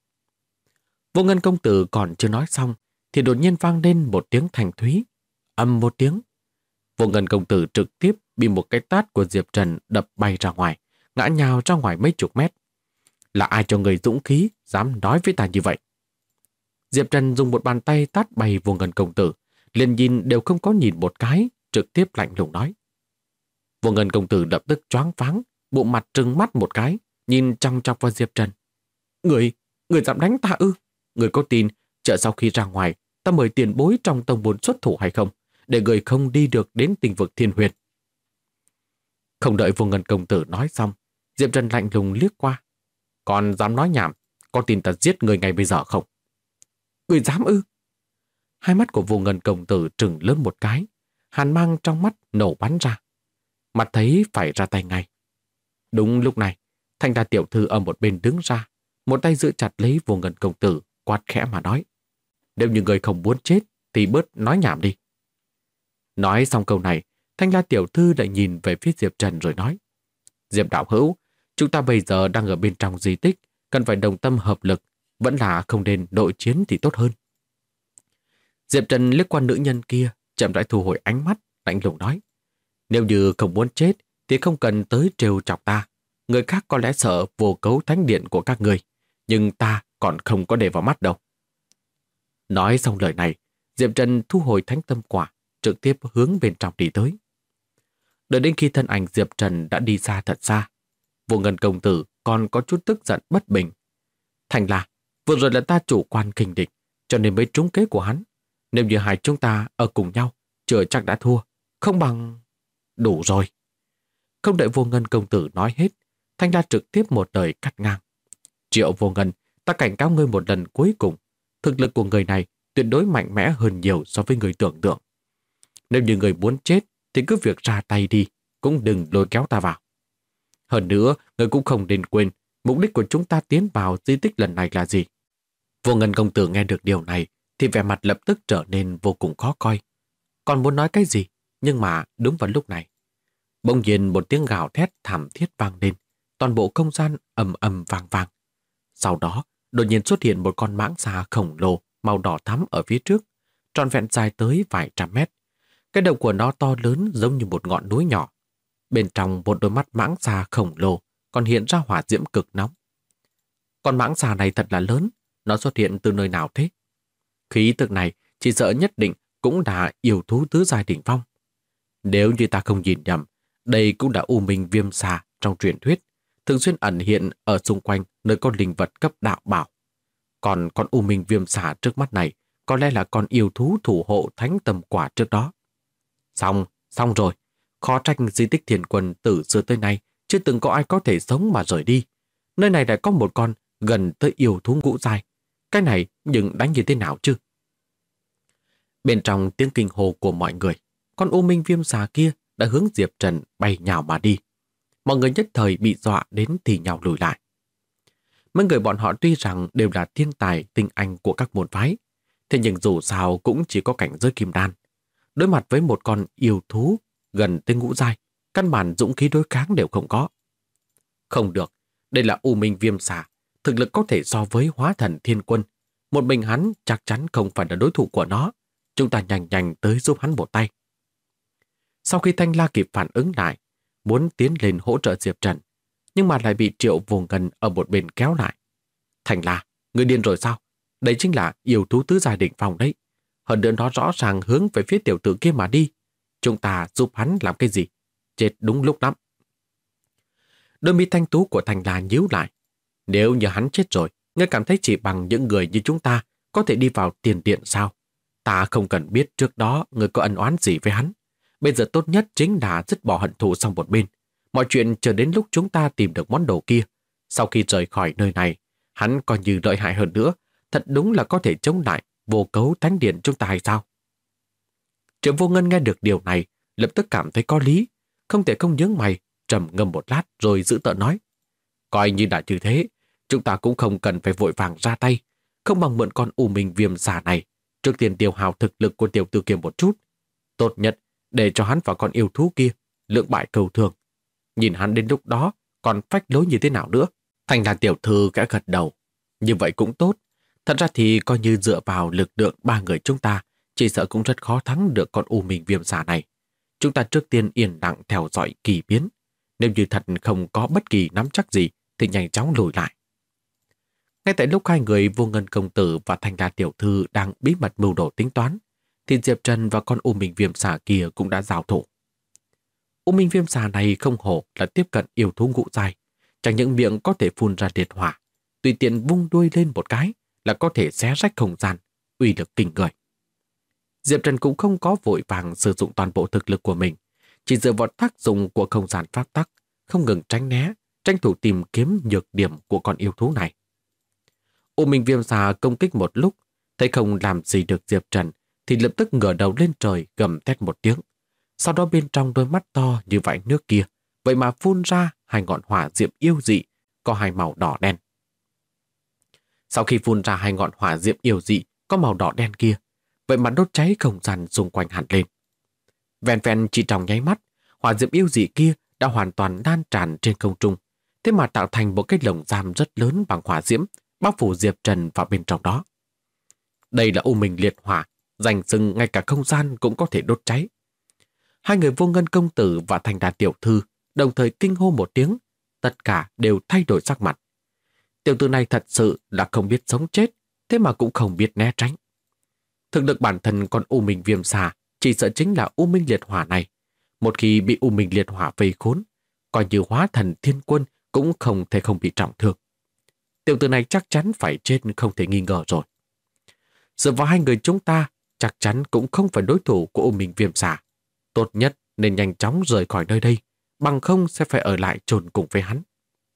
Vô Ngân công tử còn chưa nói xong thì đột nhiên vang lên một tiếng thanh thúy, ầm một tiếng. Vô Ngân công tử trực tiếp bị một cái tát của Diệp Trần đập bay ra ngoài, ngã nhào ra ngoài mấy chục mét. Là ai cho người dũng khí dám nói với ta như vậy? Diệp Trần dùng một bàn tay tát bay Vô Ngân công tử, liền nhìn đều không có nhìn một cái, trực tiếp lạnh lùng nói. Vô Ngân công tử lập tức choáng váng, bụng mặt trừng mắt một cái, nhìn chòng chọc vào Diệp Trần. Người dám đánh ta ư? Người có tin chờ sau khi ra ngoài ta mời tiền bối trong tông môn xuất thủ hay không, để người không đi được đến Tinh vực Thiên Huyền? Không đợi Vô Ngân công tử nói xong, Diệp Trần lạnh lùng liếc qua. Còn dám nói nhảm, có tin ta giết người ngay bây giờ không? Người dám ư? Hai mắt của Vô Ngân công tử trừng lớn một cái, hàn mang trong mắt nổ bắn ra. Mặt thấy phải ra tay ngay. Đúng lúc này, Thanh La tiểu thư ở một bên đứng ra, một tay giữ chặt lấy Vô Ngân công tử, quát khẽ mà nói: nếu như người không muốn chết thì bớt nói nhảm đi. Nói xong câu này, Thanh La tiểu thư lại nhìn về phía Diệp Trần rồi nói: Diệp đạo hữu, chúng ta bây giờ đang ở bên trong di tích, cần phải đồng tâm hợp lực, vẫn là không nên nội chiến thì tốt hơn. Diệp Trần liếc qua nữ nhân kia, chậm rãi thu hồi ánh mắt, lạnh lùng nói: nếu như không muốn chết thì không cần tới trêu chọc ta. Người khác có lẽ sợ vô cấu thánh điện của các người, nhưng ta còn không có để vào mắt đâu. Nói xong lời này, Diệp Trần thu hồi thánh tâm quả, trực tiếp hướng bên trong đi tới. Đợi đến khi thân ảnh Diệp Trần đã đi xa thật xa, Vô Ngân công tử còn có chút tức giận bất bình. Thành là, vừa rồi là ta chủ quan khinh địch, cho nên mới trúng kế của hắn. Nếu như hai chúng ta ở cùng nhau, chưa chắc đã thua, không bằng... Đủ rồi. Không đợi Vô Ngân công tử nói hết, Thanh La trực tiếp một lời cắt ngang. Triệu Vô Ngân, ta cảnh cáo ngươi một lần cuối cùng. Thực lực của người này tuyệt đối mạnh mẽ hơn nhiều so với người tưởng tượng. Nếu như người muốn chết thì cứ việc ra tay đi, cũng đừng lôi kéo ta vào. Hơn nữa, người cũng không nên quên mục đích của chúng ta tiến vào di tích lần này là gì. Vô Ngân công tử nghe được điều này thì vẻ mặt lập tức trở nên vô cùng khó coi. Còn muốn nói cái gì, nhưng mà đúng vào lúc này, bỗng nhiên một tiếng gào thét thảm thiết vang lên, toàn bộ không gian ầm ầm vang vang. Sau đó, đột nhiên xuất hiện một con mãng xà khổng lồ màu đỏ thắm ở phía trước, tròn vẹn dài tới vài trăm mét. Cái đầu của nó to lớn giống như một ngọn núi nhỏ. Bên trong một đôi mắt mãng xà khổng lồ còn hiện ra hỏa diễm cực nóng. Con mãng xà này thật là lớn, nó xuất hiện từ nơi nào thế? Khí tức này chỉ sợ nhất định cũng là yêu thú tứ giai đỉnh phong. Nếu như ta không nhìn nhầm, đây cũng là U Minh Viêm Xà trong truyền thuyết, thường xuyên ẩn hiện ở xung quanh nơi có linh vật cấp đạo bảo. Còn con U Minh Viêm Xà trước mắt này có lẽ là con yêu thú thủ hộ thánh tầm quả trước đó. Xong rồi. Khó trách di tích Thiên Quân từ xưa tới nay chưa từng có ai có thể sống mà rời đi. Nơi này lại có một con gần tới yêu thú ngũ giai. Cái này nhưng đánh như thế nào chứ? Bên trong tiếng kinh hô của mọi người, con U Minh Viêm Xà kia đã hướng Diệp Trần bay nhào mà đi. Mọi người nhất thời bị dọa đến thì nhào lùi lại. Mấy người bọn họ tuy rằng đều là thiên tài tinh anh của các môn phái, thế nhưng dù sao cũng chỉ có cảnh giới kim đan. Đối mặt với một con yêu thú gần tới ngũ giai, căn bản dũng khí đối kháng đều không có. Không được, đây là U Minh Viêm Xà, thực lực có thể so với Hóa Thần Thiên Quân. Một mình hắn chắc chắn không phải là đối thủ của nó. Chúng ta nhanh nhanh tới giúp hắn một tay. Sau khi Thanh La kịp phản ứng lại, muốn tiến lên hỗ trợ Diệp Trần, nhưng mà lại bị Triệu Vô Ngân ở một bên kéo lại. Thanh La, người điên rồi sao? Đây chính là yêu thú tứ giai đỉnh phong đấy. Hơn nữa nó rõ ràng hướng về phía tiểu tử kia mà đi. Chúng ta giúp hắn làm cái gì? Chết đúng lúc lắm. Đôi mi thanh tú của Thanh La nhíu lại. Nếu như hắn chết rồi, ngươi cảm thấy chỉ bằng những người như chúng ta có thể đi vào tiền điện sao? Ta không cần biết trước đó ngươi có ân oán gì với hắn. Bây giờ tốt nhất chính là dứt bỏ hận thù sang một bên. Mọi chuyện chờ đến lúc chúng ta tìm được món đồ kia. Sau khi rời khỏi nơi này, hắn còn như lợi hại hơn nữa. Thật đúng là có thể chống lại vô cấu thánh điện chúng ta hay sao? Triệu Vô Ngân nghe được điều này, lập tức cảm thấy có lý. Không thể không nhướng mày, trầm ngâm một lát rồi giữ tợn nói. Coi như đã như thế, chúng ta cũng không cần phải vội vàng ra tay. Không bằng mượn con U Minh Viêm Xà này, trước tiên tiêu hao thực lực của tiểu tử kia một chút. Tốt nhất, để cho hắn và con yêu thú kia lượng bại cầu thường. Nhìn hắn đến lúc đó còn phách lối như thế nào nữa. Thành là tiểu thư gã gật đầu. Như vậy cũng tốt. Thật ra thì coi như dựa vào lực lượng ba người chúng ta, chỉ sợ cũng rất khó thắng được con U Minh Viêm Xà này. Chúng ta trước tiên yên lặng theo dõi kỳ biến. Nếu như thật không có bất kỳ nắm chắc gì thì nhanh chóng lùi lại. Ngay tại lúc hai người Vô Ngân công tử và Thanh La tiểu thư đang bí mật mưu đồ tính toán, thì Diệp Trần và con U Minh Viêm Xà kia cũng đã giao thủ. U Minh Viêm Xà này không hổ là tiếp cận yêu thú ngũ giai, chẳng những miệng có thể phun ra liệt hỏa, tùy tiện vung đuôi lên một cái là có thể xé rách không gian, uy lực kinh người. Diệp Trần cũng không có vội vàng sử dụng toàn bộ thực lực của mình, chỉ dựa vào tác dụng của không gian pháp tắc, không ngừng tránh né, tranh thủ tìm kiếm nhược điểm của con yêu thú này. U Minh Viêm Xà công kích một lúc, thấy không làm gì được Diệp Trần, thì lập tức ngửa đầu lên trời gầm thét một tiếng. Sau đó bên trong đôi mắt to như vại nước kia, vậy mà phun ra hai ngọn hỏa diệm yêu dị có hai màu đỏ đen. Sau khi phun ra hai ngọn hỏa diệm yêu dị có màu đỏ đen kia, vậy mà đốt cháy không gian xung quanh hẳn lên. Vẹn vẹn chỉ trong nháy mắt, hỏa diệm yêu dị kia đã hoàn toàn lan tràn trên không trung, thế mà tạo thành một cái lồng giam rất lớn bằng hỏa diễm, bao phủ Diệp Trần vào bên trong đó. Đây là U Minh liệt hỏa, danh xưng ngay cả không gian cũng có thể đốt cháy. Hai người Vô Ngân công tử và Thành Đàn tiểu thư đồng thời kinh hô một tiếng, tất cả đều thay đổi sắc mặt. Tiểu tử này thật sự là không biết sống chết, thế mà cũng không biết né tránh. Thực lực bản thân con U Minh viêm xà chỉ sợ chính là U Minh liệt hỏa này. Một khi bị U Minh liệt hỏa vây khốn, coi như hóa thần thiên quân cũng không thể không bị trọng thương. Tiểu tử này chắc chắn phải chết không thể nghi ngờ rồi. Dựa vào hai người chúng ta, chắc chắn cũng không phải đối thủ của U Minh viêm xà. Tốt nhất nên nhanh chóng rời khỏi nơi đây, bằng không sẽ phải ở lại chôn cùng với hắn.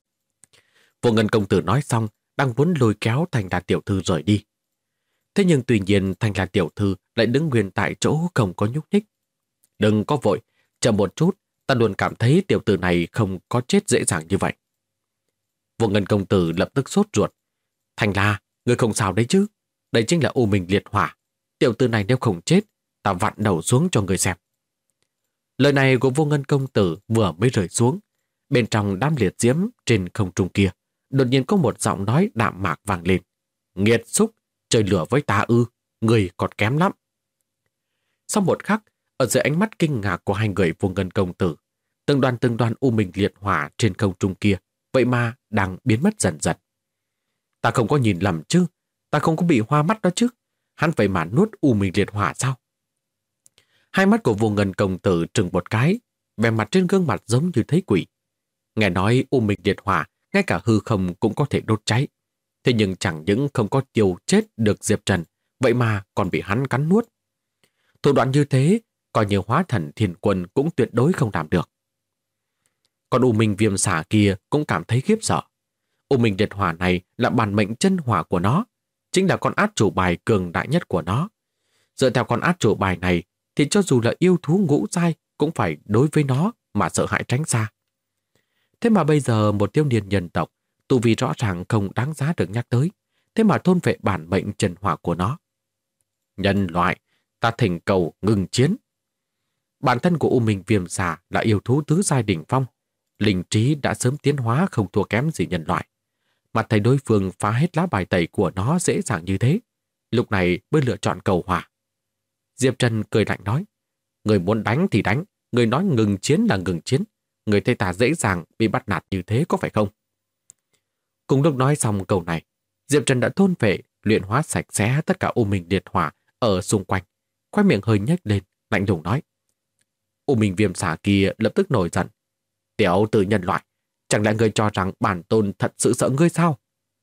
Vô Ngân công tử nói xong, đang muốn lôi kéo Thành Đàn tiểu thư rời đi. Thế nhưng tuy nhiên Thành Đàn tiểu thư lại đứng nguyên tại chỗ không có nhúc nhích. Đừng có vội, chờ một chút, ta luôn cảm thấy tiểu tử này không có chết dễ dàng như vậy. Vô Ngân công tử lập tức sốt ruột. Thành La, ngươi không sao đấy chứ? Đây chính là U Minh liệt hỏa. Tiểu tử này nếu không chết, ta vặn đầu xuống cho ngươi xem. Lời này của Vô Ngân công tử vừa mới rơi xuống. Bên trong đám liệt diễm trên không trung kia, đột nhiên có một giọng nói đạm mạc vang lên. Nghiệt xúc, chơi lửa với ta ư, người còn kém lắm. Sau một khắc, ở dưới ánh mắt kinh ngạc của hai người Vô Ngân công tử, từng đoàn U Minh liệt hỏa trên không trung kia, vậy mà đang biến mất dần dần. Ta không có nhìn lầm chứ, ta không có bị hoa mắt đó chứ, hắn vậy mà nuốt U Minh liệt hỏa sao? Hai mắt của Vô Ngân công tử trừng một cái, vẻ mặt trên gương mặt giống như thấy quỷ. Nghe nói U Minh liệt hỏa, ngay cả hư không cũng có thể đốt cháy. Thế nhưng chẳng những không có tiêu chết được Diệp Trần, vậy mà còn bị hắn cắn nuốt. Thủ đoạn như thế, coi như hóa thần thiên quân cũng tuyệt đối không làm được. Còn U Minh viêm xà kia cũng cảm thấy khiếp sợ. U Minh liệt hỏa này là bản mệnh chân hỏa của nó, chính là con át chủ bài cường đại nhất của nó. Dựa theo con át chủ bài này, thì cho dù là yêu thú ngũ giai cũng phải đối với nó mà sợ hãi tránh xa. Thế mà bây giờ một thiếu niên nhân tộc, tu vi rõ ràng không đáng giá được nhắc tới, thế mà thôn vệ bản mệnh chân hỏa của nó. Nhân loại, ta thỉnh cầu ngừng chiến. Bản thân của U Minh viêm xà là yêu thú tứ giai đỉnh phong, linh trí đã sớm tiến hóa không thua kém gì nhân loại. Mặt thấy đối phương phá hết lá bài tẩy của nó dễ dàng như thế, lúc này mới lựa chọn cầu hòa. Diệp Trần cười lạnh nói, người muốn đánh thì đánh, người nói ngừng chiến là ngừng chiến, người thấy ta dễ dàng bị bắt nạt như thế có phải không? Cùng lúc nói xong câu này, Diệp Trần đã thôn phệ, luyện hóa sạch sẽ tất cả U Minh liệt hỏa ở xung quanh, khoe miệng hơi nhếch lên, lạnh lùng nói. U Minh viêm xà kia lập tức nổi giận. Tiểu tử nhân loại, chẳng lẽ ngươi cho rằng bản tôn thật sự sợ ngươi sao?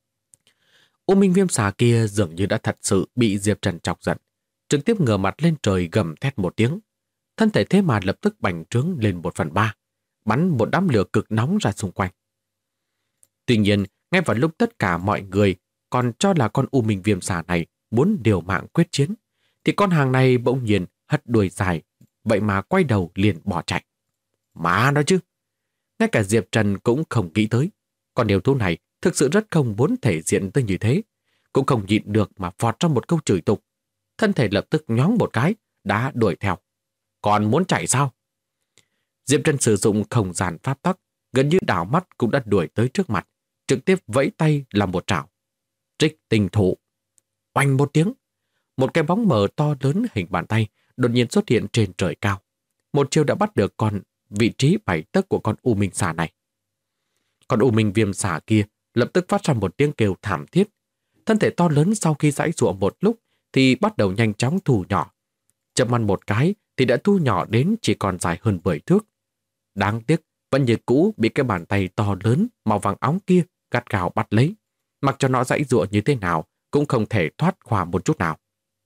U Minh viêm xà kia dường như đã thật sự bị Diệp Trần chọc giận, trực tiếp ngửa mặt lên trời gầm thét một tiếng. Thân thể thế mà lập tức bành trướng lên 1/3, bắn một đám lửa cực nóng ra xung quanh. Tuy nhiên, ngay vào lúc tất cả mọi người còn cho là con U Minh viêm xà này muốn liều mạng quyết chiến, thì con hàng này bỗng nhiên hất đuôi dài, vậy mà quay đầu liền bỏ chạy. Má nói chứ! Ngay cả Diệp Trần cũng không nghĩ tới, con yêu thú này thực sự rất không muốn thể diện tới như thế, cũng không nhịn được mà vọt ra một câu chửi tục. Thân thể lập tức nhoáng một cái, đã đuổi theo. Còn muốn chạy sao? Diệp Trần sử dụng không gian pháp tắc, gần như đảo mắt cũng đã đuổi tới trước mặt, trực tiếp vẫy tay làm một trảo. Trích tinh thủ. Oanh một tiếng, một cái bóng mờ to lớn hình bàn tay đột nhiên xuất hiện trên trời cao. Một chiêu đã bắt được con vị trí 7 tấc của con U Minh xà này. Con U Minh viêm xà kia lập tức phát ra một tiếng kêu thảm thiết. Thân thể to lớn sau khi giãy giụa một lúc thì bắt đầu nhanh chóng thu nhỏ. Chậm ăn một cái thì đã thu nhỏ đến chỉ còn dài hơn 10 thước. Đáng tiếc, vẫn như cũ bị cái bàn tay to lớn màu vàng óng kia gắt gao bắt lấy. Mặc cho nó giãy giụa như thế nào cũng không thể thoát khỏi một chút nào.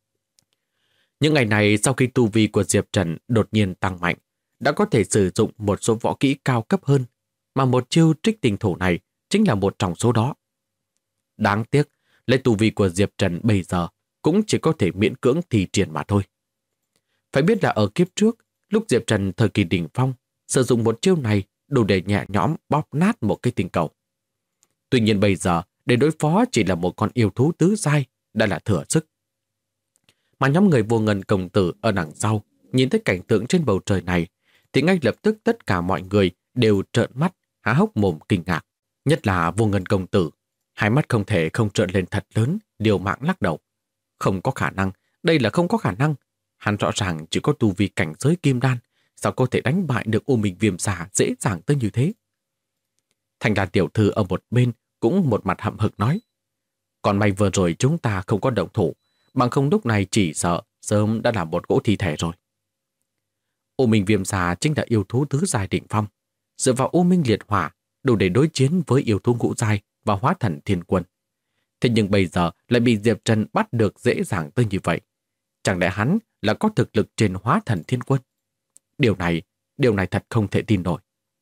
Những ngày này sau khi tu vi của Diệp Trần đột nhiên tăng mạnh, đã có thể sử dụng một số võ kỹ cao cấp hơn, mà một chiêu trích tinh thủ này chính là một trong số đó. Đáng tiếc, lấy tu vi của Diệp Trần bây giờ cũng chỉ có thể miễn cưỡng thi triển mà thôi. Phải biết là ở kiếp trước, lúc Diệp Trần thời kỳ đỉnh phong, sử dụng một chiêu này đủ để nhẹ nhõm bóp nát một cái tinh cầu. Tuy nhiên bây giờ, để đối phó chỉ là một con yêu thú tứ giai đã là thừa sức. Mà nhóm người Vô Ngân công tử ở đằng sau nhìn thấy cảnh tượng trên bầu trời này thì ngay lập tức tất cả mọi người đều trợn mắt, há hốc mồm kinh ngạc. Nhất là Vô Ngân công tử, hai mắt không thể không trợn lên thật lớn, liều mạng lắc đầu. Không có khả năng, đây là không có khả năng. Hắn rõ ràng chỉ có tu vi cảnh giới kim đan, sao có thể đánh bại được U Minh Viêm Xà dễ dàng tới như thế? Thành Đàn tiểu thư ở một bên cũng một mặt hậm hực nói. Còn may vừa rồi chúng ta không có động thủ, bằng không lúc này chỉ sợ sớm đã là một cỗ thi thể rồi. U Minh Viêm Xà chính là yêu thú tứ giai đỉnh phong, dựa vào U Minh Liệt Hỏa đủ để đối chiến với yêu thú ngũ giai và Hóa Thần Thiên Quân. Thế nhưng bây giờ lại bị Diệp Trần bắt được dễ dàng tới như vậy. Chẳng lẽ hắn là có thực lực trên Hóa Thần Thiên Quân? Điều này thật không thể tin nổi.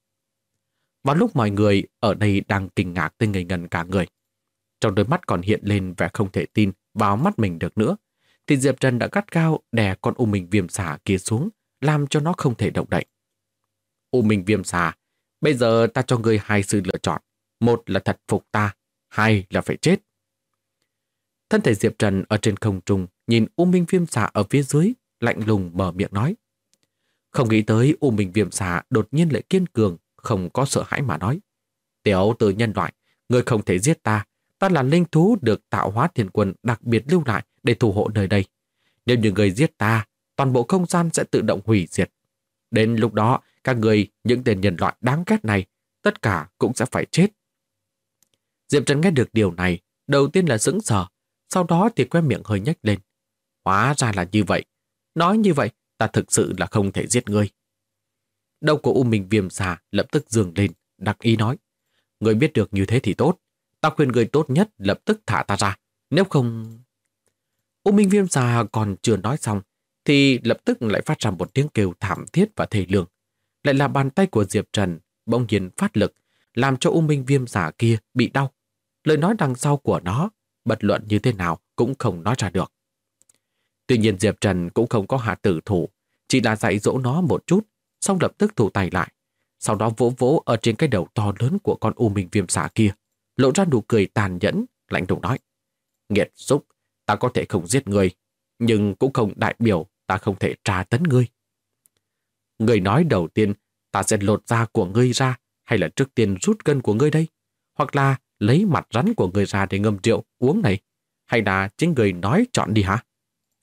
Vào lúc mọi người ở đây đang kinh ngạc tới ngây ngần cả người, trong đôi mắt còn hiện lên vẻ không thể tin vào mắt mình được nữa, thì Diệp Trần đã gắt gao đè con U Minh Viêm Xà kia xuống, làm cho nó không thể động đậy. U Minh Viêm Xà, bây giờ ta cho ngươi hai sự lựa chọn. Một là thật phục ta, hai là phải chết. Thân thể Diệp Trần ở trên không trung nhìn U Minh Viêm Xà ở phía dưới, lạnh lùng mở miệng nói. Không nghĩ tới U Minh Viêm Xà đột nhiên lại kiên cường, không có sợ hãi mà nói. Tiểu tử nhân loại, ngươi không thể giết ta. Ta là linh thú được Tạo Hóa Thiên Quân đặc biệt lưu lại để thủ hộ nơi đây. Nếu như ngươi giết ta, toàn bộ không gian sẽ tự động hủy diệt. Đến lúc đó, các người, những tên nhân loại đáng ghét này, tất cả cũng sẽ phải chết. Diệp Trần nghe được điều này, đầu tiên là sững sờ, sau đó thì que miệng hơi nhếch lên. Hóa ra là như vậy. Nói như vậy, ta thực sự là không thể giết ngươi. Đầu của U Minh Viêm Xà lập tức giương lên, đắc ý nói. Ngươi biết được như thế thì tốt. Ta khuyên ngươi tốt nhất lập tức thả ta ra. Nếu không... U Minh Viêm Xà còn chưa nói xong, thì lập tức lại phát ra một tiếng kêu thảm thiết và thê lương. Lại là bàn tay của Diệp Trần bỗng nhiên phát lực, làm cho U Minh Viêm Xà kia bị đau. Lời nói đằng sau của nó, bất luận như thế nào cũng không nói ra được. Tuy nhiên Diệp Trần cũng không có hạ tử thủ, chỉ là dạy dỗ nó một chút, xong lập tức thủ tay lại. Sau đó vỗ vỗ ở trên cái đầu to lớn của con U Minh Viêm Xà kia, lộ ra nụ cười tàn nhẫn, lạnh lùng nói. Nghiệt xúc, ta có thể không giết ngươi, nhưng cũng không đại biểu ta không thể tra tấn ngươi. Ngươi nói đầu tiên, ta sẽ lột da của ngươi ra, hay là trước tiên rút gân của ngươi đây? Hoặc là lấy mặt rắn của ngươi ra để ngâm rượu uống này? Hay là chính ngươi nói chọn đi hả?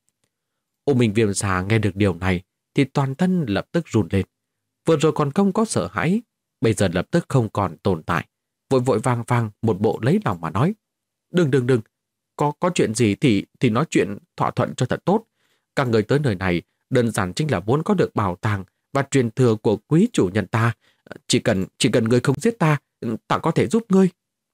U Minh Viêm Xà nghe được điều này thì toàn thân lập tức run lên. Vừa rồi còn không có sợ hãi, bây giờ lập tức không còn tồn tại. Vội vội vàng vàng một bộ lấy lòng mà nói. Đừng, có chuyện gì thì nói chuyện thỏa thuận cho thật tốt. Các người tới nơi này đơn giản chính là muốn có được bảo tàng và truyền thừa của quý chủ nhân ta. Chỉ cần ngươi không giết ta, ta có thể giúp ngươi.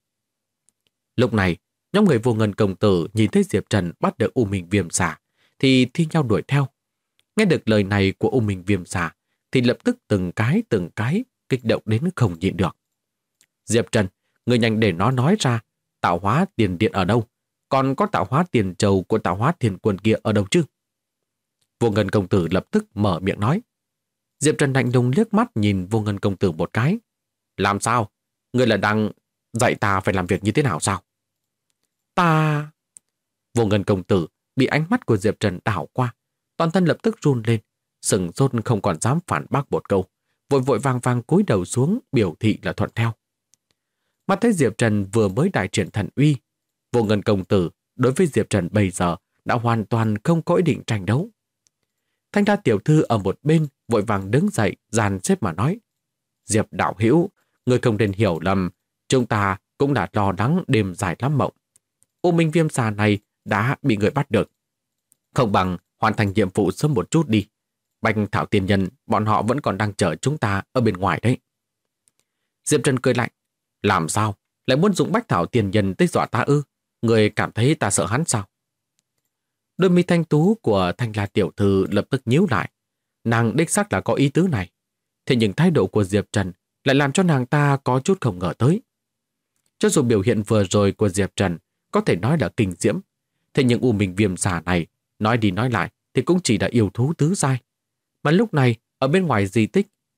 Lúc này, nhóm người Vô Ngân công tử nhìn thấy Diệp Trần bắt được U Minh Viêm Xà thì thi nhau đuổi theo. Nghe được lời này của U Minh Viêm Xà thì lập tức từng cái kích động đến không nhịn được. Diệp Trần, người nhanh để nó nói ra Tạo Hóa Tiền Điện ở đâu? Còn có Tạo Hóa Tiền Châu của Tạo Hóa Thiên Quân kia ở đâu chứ? Vô Ngân công tử lập tức mở miệng nói. Diệp Trần lạnh lùng liếc mắt nhìn Vô Ngân công tử một cái. Làm sao? Ngươi là đang dạy ta phải làm việc như thế nào sao? Ta... Vô Ngân công tử bị ánh mắt của Diệp Trần đảo qua, toàn thân lập tức run lên, sừng sốt không còn dám phản bác một câu, vội vội vàng vàng cúi đầu xuống biểu thị là thuận theo. Mắt thấy Diệp Trần vừa mới đại triển thần uy, Vô Ngân công tử đối với Diệp Trần bây giờ đã hoàn toàn không có ý định tranh đấu. Thanh Đa tiểu thư ở một bên vội vàng đứng dậy dàn xếp mà nói. Diệp đạo hữu, người không nên hiểu lầm, chúng ta cũng đã lo lắng đêm dài lắm mộng. U Minh Viêm Xà này đã bị người bắt được. Không bằng hoàn thành nhiệm vụ sớm một chút đi. Bạch Thảo Tiên Nhân, bọn họ vẫn còn đang chờ chúng ta ở bên ngoài đấy. Diệp Trần cười lạnh. Làm sao? Lại muốn dùng Bách Thảo Tiên Nhân tới dọa ta ư? Người cảm thấy ta sợ hắn sao? Đôi mi thanh tú của Thanh La tiểu thư lập tức nhíu lại. Nàng đích xác là có ý tứ này. Thế nhưng thái độ của Diệp Trần lại làm cho nàng ta có chút không ngờ tới. Cho dù biểu hiện vừa rồi của Diệp Trần có thể nói là kinh diễm, thế nhưng U Minh Viêm Xà này nói đi nói lại thì cũng chỉ là yêu thú tứ giai. Mà lúc này ở bên ngoài di tích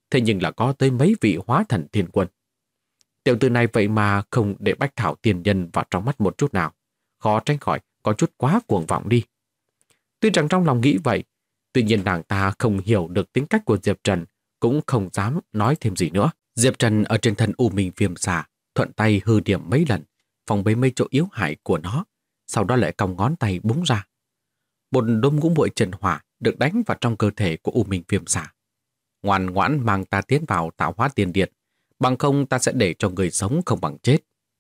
thế nhưng là có tới mấy vị hóa thần thiên quân. Tiểu tử này vậy mà không để Bách Thảo tiền nhân vào trong mắt một chút nào, khó tránh khỏi có chút quá cuồng vọng đi. Tuy rằng trong lòng nghĩ vậy, tuy nhiên nàng ta không hiểu được tính cách của Diệp Trần, cũng không dám nói thêm gì nữa. Diệp Trần ở trên thân U Minh Viêm Xà thuận tay hư điểm mấy lần, phòng bế mấy chỗ yếu hại của nó, sau đó lại cong ngón tay búng ra. Một đốm ngũ muội trần hỏa được đánh vào trong cơ thể của U Minh Viêm Xà. Ngoan ngoãn mang ta tiến vào tạo hóa tiền điện, bằng không ta sẽ để cho người sống không bằng chết.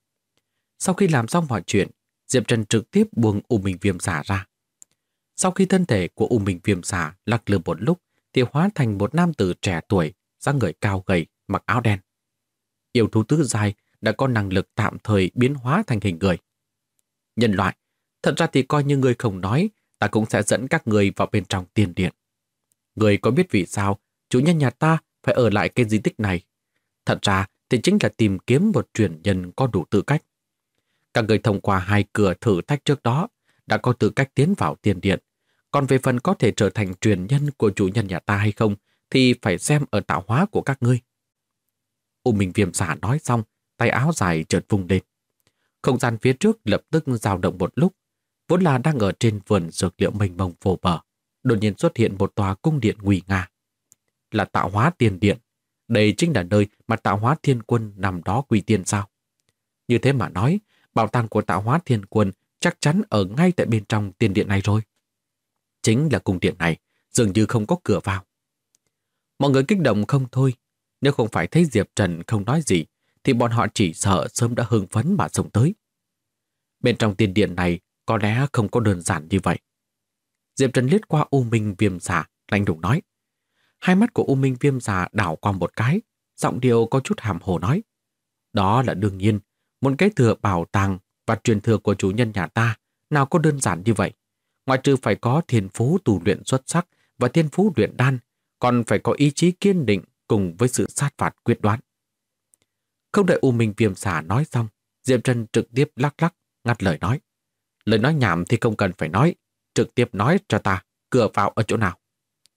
Sau khi làm xong mọi chuyện, Diệp Trần trực tiếp buông U Minh Viêm Xà ra. Sau khi thân thể của U Minh Viêm Xà lắc lư một lúc thì hóa thành một nam tử trẻ tuổi, dáng người cao gầy, mặc áo đen. Yêu thú tứ giai đã có năng lực tạm thời biến hóa thành hình người. Nhân loại, thật ra thì coi như người không nói, ta cũng sẽ dẫn các người vào bên trong tiền điện. Người có biết vì sao chủ nhân nhà ta phải ở lại cái di tích này? Thật ra thì chính là tìm kiếm một truyền nhân có đủ tư cách. Các người thông qua 2 cửa thử thách trước đó đã có tư cách tiến vào tiền điện. Còn về phần có thể trở thành truyền nhân của chủ nhân nhà ta hay không thì phải xem ở tạo hóa của các ngươi. U Minh Viêm Xà nói xong, tay áo dài chợt vung lên. Không gian phía trước lập tức dao động một lúc, vốn là đang ở trên vườn dược liệu mênh mông vô bờ, đột nhiên xuất hiện một tòa cung điện nguy nga. Là tạo hóa tiền điện, đây chính là nơi mà tạo hóa thiên quân nằm đó quy tiên sao? Như thế mà nói, bảo tàng của tạo hóa thiên quân chắc chắn ở ngay tại bên trong tiền điện này rồi. Chính là cung điện này, dường như không có cửa vào. Mọi người kích động không thôi, nếu không phải thấy Diệp Trần không nói gì, thì bọn họ chỉ sợ sớm đã hưng phấn mà xông tới. Bên trong tiền điện này có lẽ không có đơn giản như vậy. Diệp Trần liếc qua U Minh Viêm Xà, lạnh lùng nói. Hai mắt của U Minh Viêm Xà đảo qua một cái, giọng điệu có chút hàm hồ nói. Đó là đương nhiên, một cái thừa bảo tàng và truyền thừa của chủ nhân nhà ta nào có đơn giản như vậy. Ngoại trừ phải có thiên phú tu luyện xuất sắc và thiên phú luyện đan, còn phải có ý chí kiên định cùng với sự sát phạt quyết đoán. Không đợi U Minh Viêm Xà nói xong, Diệp Trần trực tiếp lắc lắc, ngắt lời nói. Lời nói nhảm thì không cần phải nói, trực tiếp nói cho ta, cửa vào ở chỗ nào.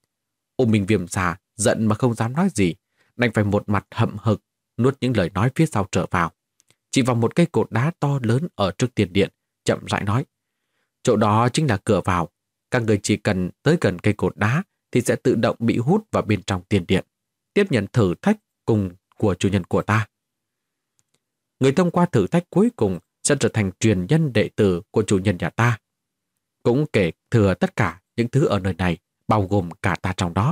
U Minh Viêm Xà giận mà không dám nói gì, đành phải một mặt hậm hực, nuốt những lời nói phía sau trở vào. Chỉ vào một cây cột đá to lớn ở trước tiền điện, chậm rãi nói. Chỗ đó chính là cửa vào, các người chỉ cần tới gần cây cột đá thì sẽ tự động bị hút vào bên trong tiền điện, tiếp nhận thử thách cùng của chủ nhân của ta. Người thông qua thử thách cuối cùng sẽ trở thành truyền nhân đệ tử của chủ nhân nhà ta. Cũng kể thừa tất cả những thứ ở nơi này, bao gồm cả ta trong đó.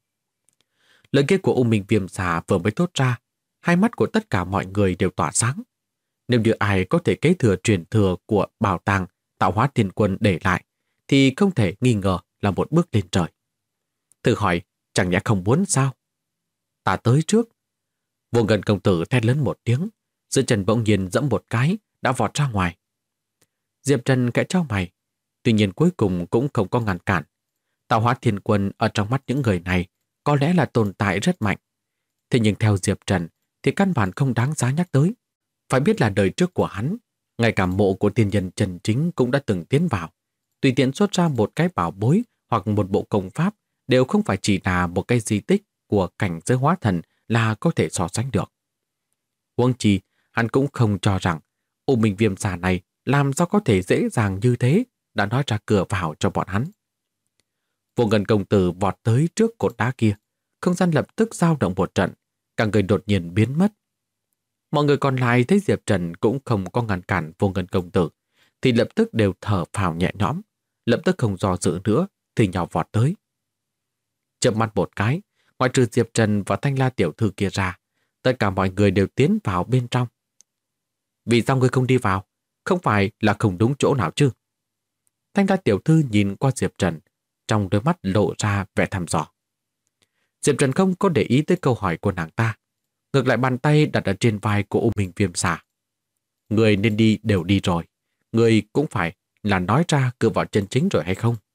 Lời kia của U Minh Viêm Xà vừa mới thốt ra, hai mắt của tất cả mọi người đều tỏa sáng. Nếu như ai có thể kế thừa truyền thừa của bảo tàng tạo hóa thiên quân để lại, thì không thể nghi ngờ là một bước lên trời. Thử hỏi, chẳng nhẽ không muốn sao? Ta tới trước. Vô Ngân công tử thét lớn một tiếng, giữa chân bỗng nhiên dẫm một cái, đã vọt ra ngoài. Diệp Trần khẽ chau mày, tuy nhiên cuối cùng cũng không có ngăn cản. Tạo hóa thiên quân ở trong mắt những người này có lẽ là tồn tại rất mạnh. Thế nhưng theo Diệp Trần thì căn bản không đáng giá nhắc tới. Phải biết là đời trước của hắn, ngay cả mộ của tiên nhân Trần Chính cũng đã từng tiến vào. Tùy tiện xuất ra một cái bảo bối hoặc một bộ công pháp đều không phải chỉ là một cái di tích của cảnh giới hóa thần là có thể so sánh được. Huống chi, hắn cũng không cho rằng U Minh Viêm Xà này làm sao có thể dễ dàng như thế đã nói ra cửa vào cho bọn hắn. Vô Ngân công tử vọt tới trước cột đá kia, không gian lập tức dao động một trận, cả người đột nhiên biến mất. Mọi người còn lại thấy Diệp Trần cũng không có ngăn cản Vô Ngân công tử, thì lập tức đều thở phào nhẹ nhõm, lập tức không do dự nữa, thì nhào vọt tới. Chớp mắt một cái, ngoại trừ Diệp Trần và Thanh La tiểu thư kia ra, tất cả mọi người đều tiến vào bên trong. Vì sao ngươi không đi vào? Không phải là không đúng chỗ nào chứ? Thanh La tiểu thư nhìn qua Diệp Trần, trong đôi mắt lộ ra vẻ thăm dò. Diệp Trần không có để ý tới câu hỏi của nàng ta, ngược lại bàn tay đặt ở trên vai của U Minh Viêm Xà. Người nên đi đều đi rồi, người cũng phải là nói ra cửa vào chân chính rồi hay không?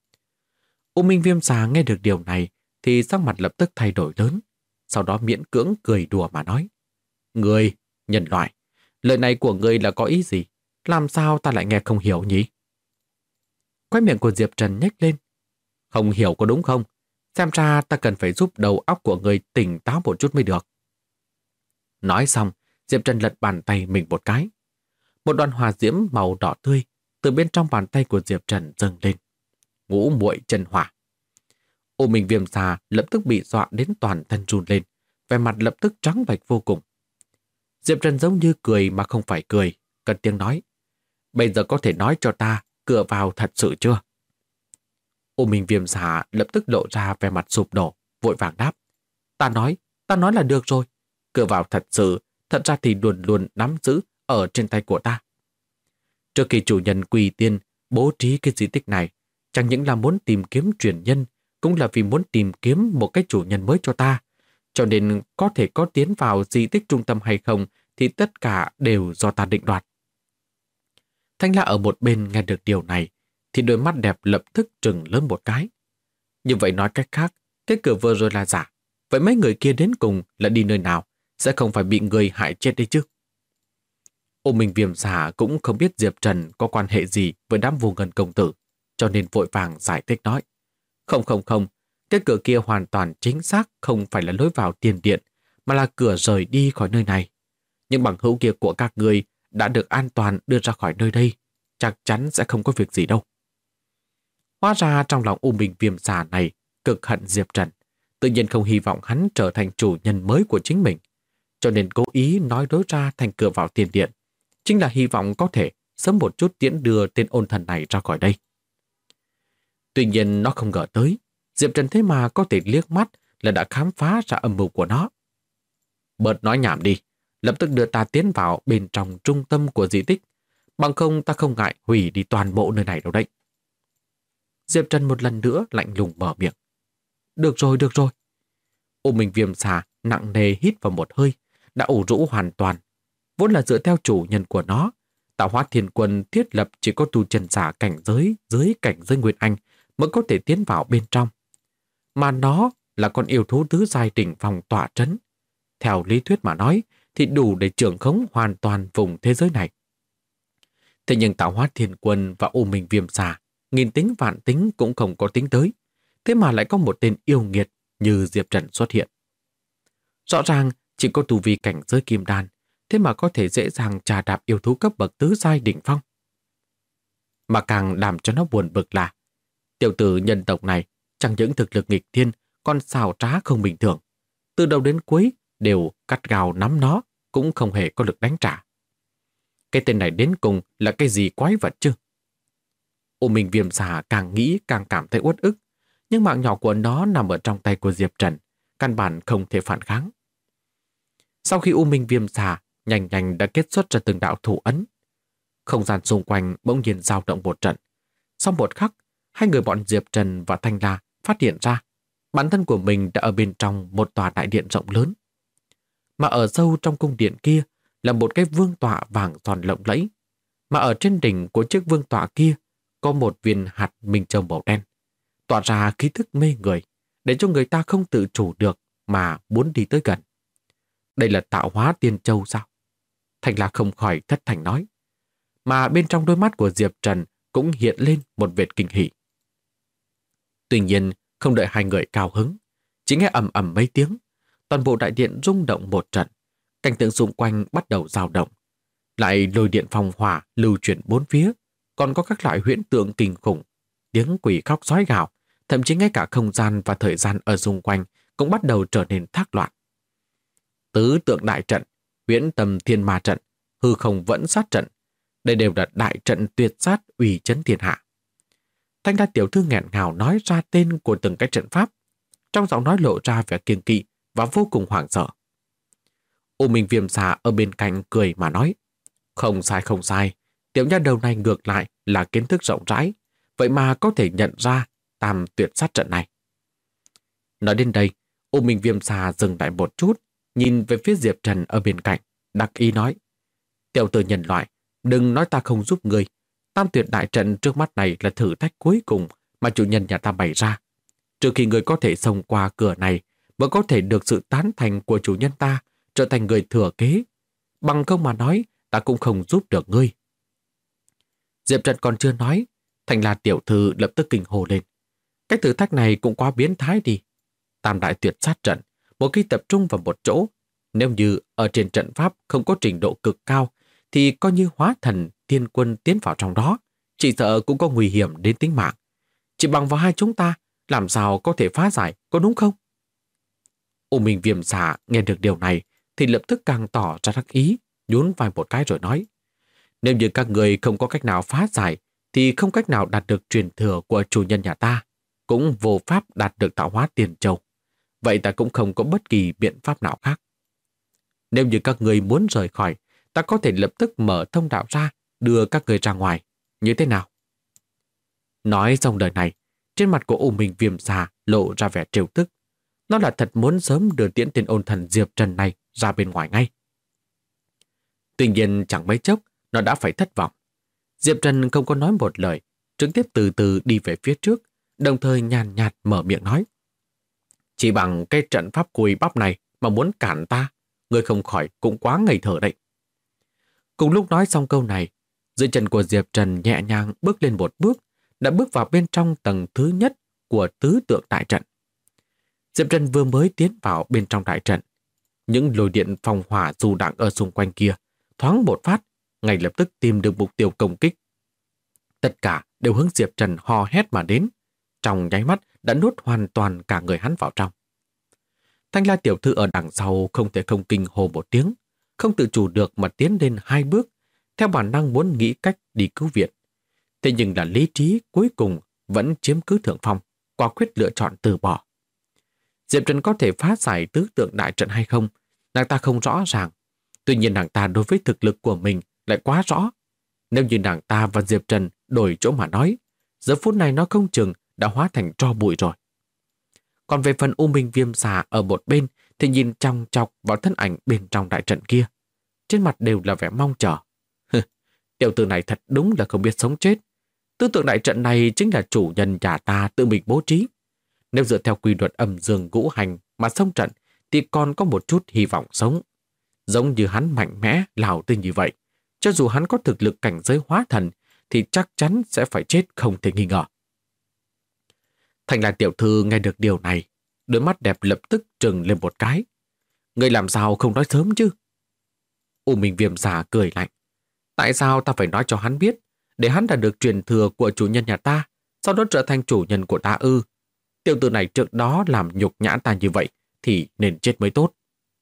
U Minh Viêm Xà nghe được điều này thì sắc mặt lập tức thay đổi lớn, sau đó miễn cưỡng cười đùa mà nói. Người, nhân loại, lời này của người là có ý gì? Làm sao ta lại nghe không hiểu nhỉ? Khóe miệng của Diệp Trần nhếch lên. Không hiểu có đúng không? Xem ra ta cần phải giúp đầu óc của người tỉnh táo một chút mới được. Nói xong, Diệp Trần lật bàn tay mình một cái. Một đoàn hỏa diễm màu đỏ tươi từ bên trong bàn tay của Diệp Trần dâng lên. Ngũ muội chân hỏa. U Minh Viêm Xà lập tức bị dọa đến toàn thân run lên, vẻ mặt lập tức trắng bệch vô cùng. Diệp Trần giống như cười mà không phải cười, cất tiếng nói: bây giờ có thể nói cho ta cửa vào thật sự chưa? U Minh Viêm Xà lập tức lộ ra vẻ mặt sụp đổ, vội vàng đáp: ta nói là được rồi. Cửa vào thật sự, thật ra thì luôn luôn nắm giữ ở trên tay của ta. Trước khi chủ nhân Quỳ Tiên bố trí cái di tích này, chẳng những là muốn tìm kiếm truyền nhân, cũng là vì muốn tìm kiếm một cái chủ nhân mới cho ta. Cho nên có thể có tiến vào di tích trung tâm hay không thì tất cả đều do ta định đoạt. Thanh La ở một bên nghe được điều này thì đôi mắt đẹp lập tức trừng lớn một cái. Như vậy nói cách khác, cái cửa vừa rồi là giả. Vậy mấy người kia đến cùng là đi nơi nào? Sẽ không phải bị người hại chết đấy chứ? U Minh Viêm Xà cũng không biết Diệp Trần có quan hệ gì với đám Vô Ngân công tử, cho nên vội vàng giải thích nói: Không, cái cửa kia hoàn toàn chính xác không phải là lối vào tiền điện, mà là cửa rời đi khỏi nơi này. Nhưng bằng hữu kia của các người đã được an toàn đưa ra khỏi nơi đây, chắc chắn sẽ không có việc gì đâu. Hóa ra trong lòng U Minh Viêm Xà này cực hận Diệp Trần, tự nhiên không hy vọng hắn trở thành chủ nhân mới của chính mình, cho nên cố ý nói đối ra thành cửa vào tiền điện, chính là hy vọng có thể sớm một chút tiễn đưa tên ôn thần này ra khỏi đây. Tuy nhiên nó không ngờ tới, Diệp Trần thế mà có thể liếc mắt là đã khám phá ra âm mưu của nó. Bớt nói nhảm đi, lập tức đưa ta tiến vào bên trong trung tâm của di tích, bằng không ta không ngại hủy đi toàn bộ nơi này đâu đấy. Diệp Trần một lần nữa lạnh lùng mở miệng. Được rồi. U Minh Viêm Xà nặng nề hít vào một hơi, đã ủ rũ hoàn toàn. Vốn là dựa theo chủ nhân của nó, Tạo Hóa Thiên Quân thiết lập chỉ có tu chân giả cảnh giới dưới cảnh giới Nguyên Anh mới có thể tiến vào bên trong. Mà nó là con yêu thú tứ giai đỉnh phong tọa trấn. Theo lý thuyết mà nói thì đủ để trưởng khống hoàn toàn vùng thế giới này. Thế nhưng Tạo Hóa Thiên Quân và U Minh Viêm Xà nghìn tính vạn tính cũng không có tính tới. Thế mà lại có một tên yêu nghiệt như Diệp Trần xuất hiện. Rõ ràng chỉ có tu vi cảnh giới kim đan, thế mà có thể dễ dàng trà đạp yêu thú cấp bậc tứ giai đỉnh phong. Mà càng làm cho nó buồn bực là tiểu tử nhân tộc này chẳng những thực lực nghịch thiên, còn xảo trá không bình thường. Từ đầu đến cuối đều cắt gào nắm nó, cũng không hề có lực đánh trả. Cái tên này đến cùng là cái gì quái vật chứ? U Minh Viêm Xà càng nghĩ càng cảm thấy uất ức, nhưng mạng nhỏ của nó nằm ở trong tay của Diệp Trần, căn bản không thể phản kháng. Sau khi U Minh Viêm Xà nhanh đã kết xuất ra từng đạo thủ ấn, không gian xung quanh bỗng nhiên dao động một trận. Sau một khắc, hai người bọn Diệp Trần và Thanh La phát hiện ra bản thân của mình đã ở bên trong một tòa đại điện rộng lớn. Mà ở sâu trong cung điện kia là một cái vương tọa vàng son lộng lẫy. Mà ở trên đỉnh của chiếc vương tọa kia có một viên hạt minh châu màu đen, tỏa ra khí thức mê người, để cho người ta không tự chủ được mà muốn đi tới gần. Đây là tạo hóa tiên châu sao? Thanh La không khỏi thất thành nói. Mà bên trong đôi mắt của Diệp Trần cũng hiện lên một vệt kinh hỉ. Tuy nhiên, không đợi hai người cao hứng, chỉ nghe ầm ầm mấy tiếng, toàn bộ đại điện rung động một trận, cảnh tượng xung quanh bắt đầu dao động. Lại lôi điện phong hỏa lưu chuyển bốn phía, còn có các loại huyễn tượng kinh khủng, tiếng quỷ khóc sói gào, thậm chí ngay cả không gian và thời gian ở xung quanh cũng bắt đầu trở nên thác loạn. Tứ tượng đại trận, huyễn tầm thiên ma trận, hư không vẫn sát trận, đây đều là đại trận tuyệt sát uy chấn thiên hạ. Thanh La tiểu thư nghẹn ngào nói ra tên của từng cái trận pháp, trong giọng nói lộ ra vẻ kiêng kỵ và vô cùng hoảng sợ. U Minh Viêm Xà ở bên cạnh cười mà nói, không sai, tiểu nha đầu này ngược lại là kiến thức rộng rãi, vậy mà có thể nhận ra tam tuyệt sát trận này. Nói đến đây, U Minh Viêm Xà dừng lại một chút, nhìn về phía Diệp Trần ở bên cạnh, đắc ý nói, tiểu tử nhân loại, đừng nói ta không giúp người. Tam tuyệt đại trận trước mắt này là thử thách cuối cùng mà chủ nhân nhà ta bày ra. Trừ khi người có thể xông qua cửa này mới có thể được sự tán thành của chủ nhân ta, trở thành người thừa kế. Bằng không mà nói, ta cũng không giúp được ngươi. Diệp Trần còn chưa nói, Thanh La tiểu thư lập tức kinh hồ lên. Cái thử thách này cũng quá biến thái đi. Tam đại tuyệt sát trận, một khi tập trung vào một chỗ, nếu như ở trên trận pháp không có trình độ cực cao, thì coi như hóa thần thiên quân tiến vào trong đó, chỉ sợ cũng có nguy hiểm đến tính mạng. Chỉ bằng vào hai chúng ta, làm sao có thể phá giải, có đúng không? U Minh Viêm Xà nghe được điều này thì lập tức càng tỏ ra đắc ý, nhún vai một cái rồi nói: nếu như các người không có cách nào phá giải, thì không cách nào đạt được truyền thừa của chủ nhân nhà ta, cũng vô pháp đạt được tạo hóa tiền châu. Vậy ta cũng không có bất kỳ biện pháp nào khác. Nếu như các người muốn rời khỏi, ta có thể lập tức mở thông đạo ra, đưa các người ra ngoài. Như thế nào? Nói xong lời này, trên mặt của U Minh Viêm Xà lộ ra vẻ trêu tức. Nó là thật muốn sớm đưa tiễn tên ôn thần Diệp Trần này ra bên ngoài ngay. Tuy nhiên chẳng mấy chốc, nó đã phải thất vọng. Diệp Trần không có nói một lời, trực tiếp từ từ đi về phía trước, đồng thời nhàn nhạt mở miệng nói: chỉ bằng cái trận pháp cùi bắp này mà muốn cản ta, người không khỏi cũng quá ngây thơ đấy. Cùng lúc nói xong câu này, dưới chân của Diệp Trần nhẹ nhàng bước lên một bước, đã bước vào bên trong tầng thứ nhất của tứ tượng đại trận. Diệp Trần vừa mới tiến vào bên trong đại trận, những lôi điện phong hỏa dù đạn ở xung quanh kia thoáng một phát, ngay lập tức tìm được mục tiêu công kích. Tất cả đều hướng Diệp Trần hò hét mà đến, trong nháy mắt đã nuốt hoàn toàn cả người hắn vào trong. Thanh La tiểu thư ở đằng sau không thể không kinh hô một tiếng, không tự chủ được mà tiến lên 2 bước, theo bản năng muốn nghĩ cách đi cứu viện. Thế nhưng là lý trí cuối cùng vẫn chiếm cứ thượng phong, quả quyết lựa chọn từ bỏ. Diệp Trần có thể phá giải tứ tượng đại trận hay không, nàng ta không rõ ràng. Tuy nhiên nàng ta đối với thực lực của mình lại quá rõ. Nếu như nàng ta và Diệp Trần đổi chỗ mà nói, giờ phút này nó không chừng đã hóa thành tro bụi rồi. Còn về phần U Minh Viêm Xà ở một bên thì nhìn chòng chọc vào thân ảnh bên trong đại trận kia. Trên mặt đều là vẻ mong chờ. Tiểu tử này thật đúng là không biết sống chết. Tứ tượng đại trận này chính là chủ nhân nhà ta tự mình bố trí. Nếu dựa theo quy luật âm dương ngũ hành mà xông trận thì còn có một chút hy vọng sống. Giống như hắn mạnh mẽ, lào tinh như vậy, cho dù hắn có thực lực cảnh giới hóa thần thì chắc chắn sẽ phải chết không thể nghi ngờ. Thành La tiểu thư nghe được điều này, đôi mắt đẹp lập tức trừng lên một cái. Người làm sao không nói sớm chứ? U Minh Viêm Xà cười lạnh. Tại sao ta phải nói cho hắn biết, để hắn đã được truyền thừa của chủ nhân nhà ta, sau đó trở thành chủ nhân của ta ư? Tiểu tử này trước đó làm nhục nhã ta như vậy thì nên chết mới tốt.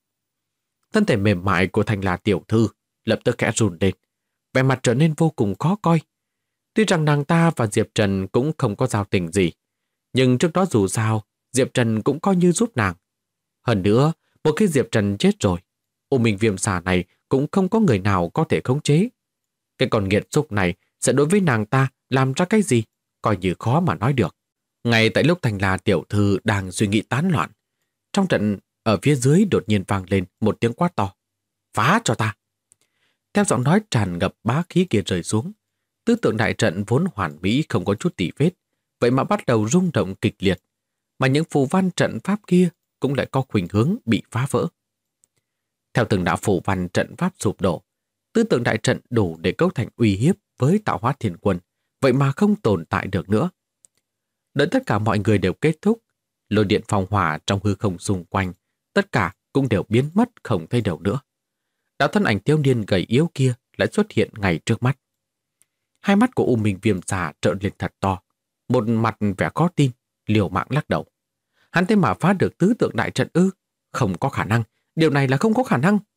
Thân thể mềm mại của Thành La tiểu thư lập tức khẽ run lên, vẻ mặt trở nên vô cùng khó coi. Tuy rằng nàng ta và Diệp Trần cũng không có giao tình gì, nhưng trước đó dù sao, Diệp Trần cũng coi như giúp nàng. Hơn nữa, một khi Diệp Trần chết rồi, U Minh Viêm Xà này cũng không có người nào có thể khống chế. Cái con nghiệt xúc này sẽ đối với nàng ta làm ra cái gì, coi như khó mà nói được. Ngay tại lúc Thành La tiểu thư đang suy nghĩ tán loạn, trong trận ở phía dưới đột nhiên vang lên một tiếng quát to. Phá cho ta! Theo giọng nói tràn ngập bá khí kia rơi xuống, tứ tượng đại trận vốn hoàn mỹ không có chút tỉ vết, vậy mà bắt đầu rung động kịch liệt, mà những phù văn trận pháp kia cũng lại có khuynh hướng bị phá vỡ. Theo từng đạo phù văn trận pháp sụp đổ, tứ tượng đại trận đủ để cấu thành uy hiếp với Tạo Hóa Thiên Quân, vậy mà không tồn tại được nữa. Đợi tất cả mọi người đều kết thúc, lôi điện phong hỏa trong hư không xung quanh, tất cả cũng đều biến mất không thấy đâu nữa. Đạo thân ảnh thiếu niên gầy yếu kia lại xuất hiện ngay trước mắt. Hai mắt của U Minh Viêm Xà trợn lên thật to, một mặt vẻ khó tin, liều mạng lắc đầu. Hắn thế mà phá được tứ tượng đại trận ư? Không có khả năng, điều này là không có khả năng.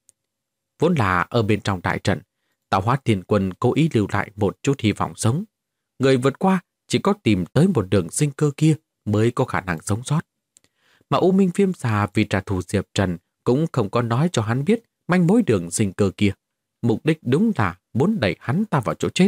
Vốn là ở bên trong đại trận, Tạo Hóa Thiên Quân cố ý lưu lại một chút hy vọng sống. Người vượt qua chỉ có tìm tới một đường sinh cơ kia mới có khả năng sống sót. Mà U Minh Viêm Xà vì trả thù Diệp Trần cũng không có nói cho hắn biết manh mối đường sinh cơ kia. Mục đích đúng là muốn đẩy hắn ta vào chỗ chết.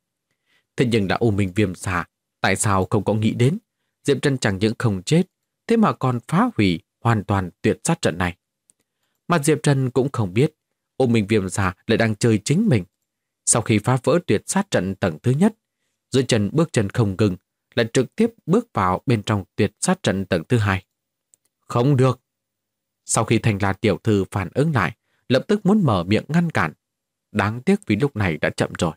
Thế nhưng đã U Minh Viêm Xà, tại sao không có nghĩ đến Diệp Trần chẳng những không chết, thế mà còn phá hủy hoàn toàn tuyệt sát trận này. Mà Diệp Trần cũng không biết U Minh Viêm Xà lại đang chơi chính mình. Sau khi phá vỡ tuyệt sát trận tầng thứ nhất, dưới chân bước chân không ngừng, lại trực tiếp bước vào bên trong tuyệt sát trận tầng thứ hai. Không được! Sau khi Thành La tiểu thư phản ứng lại, lập tức muốn mở miệng ngăn cản. Đáng tiếc vì lúc này đã chậm rồi.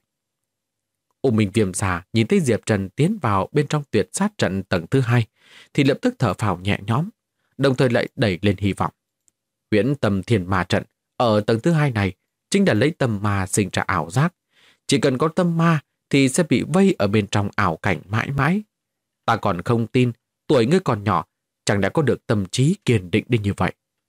U Minh Viêm Xà nhìn thấy Diệp Trần tiến vào bên trong tuyệt sát trận tầng thứ hai, thì lập tức thở phào nhẹ nhõm, đồng thời lại đẩy lên hy vọng. Huyễn Tâm Thiên Ma Trận ở tầng thứ 2 này chính là lấy tâm ma sinh ra ảo giác. Chỉ cần có tâm ma thì sẽ bị vây ở bên trong ảo cảnh mãi mãi. Ta còn không tin, tuổi ngươi còn nhỏ, chẳng đã có được tâm trí kiên định đến như vậy.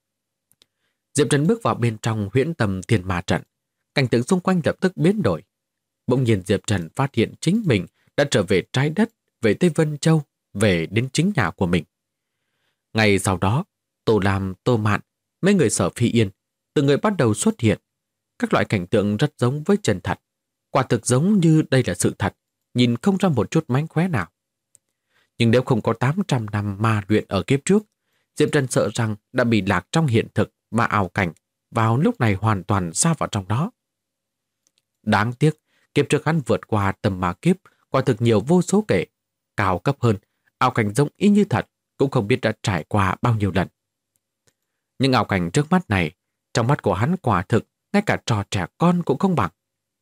Diệp Trần bước vào bên trong Huyễn Tâm Thiên Ma Trận. Cảnh tượng xung quanh lập tức biến đổi. Bỗng nhiên Diệp Trần phát hiện chính mình đã trở về trái đất, về Tây Vân Châu, về đến chính nhà của mình. Ngày sau đó, Tô Lam, Tô Mạn, mấy người Sở Phi Yên, từng người bắt đầu xuất hiện. Các loại cảnh tượng rất giống với chân thật. Quả thực giống như đây là sự thật, nhìn không ra một chút mánh khóe nào. Nhưng nếu không có 800 năm ma luyện ở kiếp trước, Diệp Trần sợ rằng đã bị lạc trong hiện thực mà ảo cảnh, vào lúc này hoàn toàn sa vào trong đó. Đáng tiếc, kiếp trước hắn vượt qua tầm ma kiếp, quả thực nhiều vô số kể, cao cấp hơn, ảo cảnh giống y như thật, cũng không biết đã trải qua bao nhiêu lần. Nhưng ảo cảnh trước mắt này, trong mắt của hắn quả thực, ngay cả trò trẻ con cũng không bằng.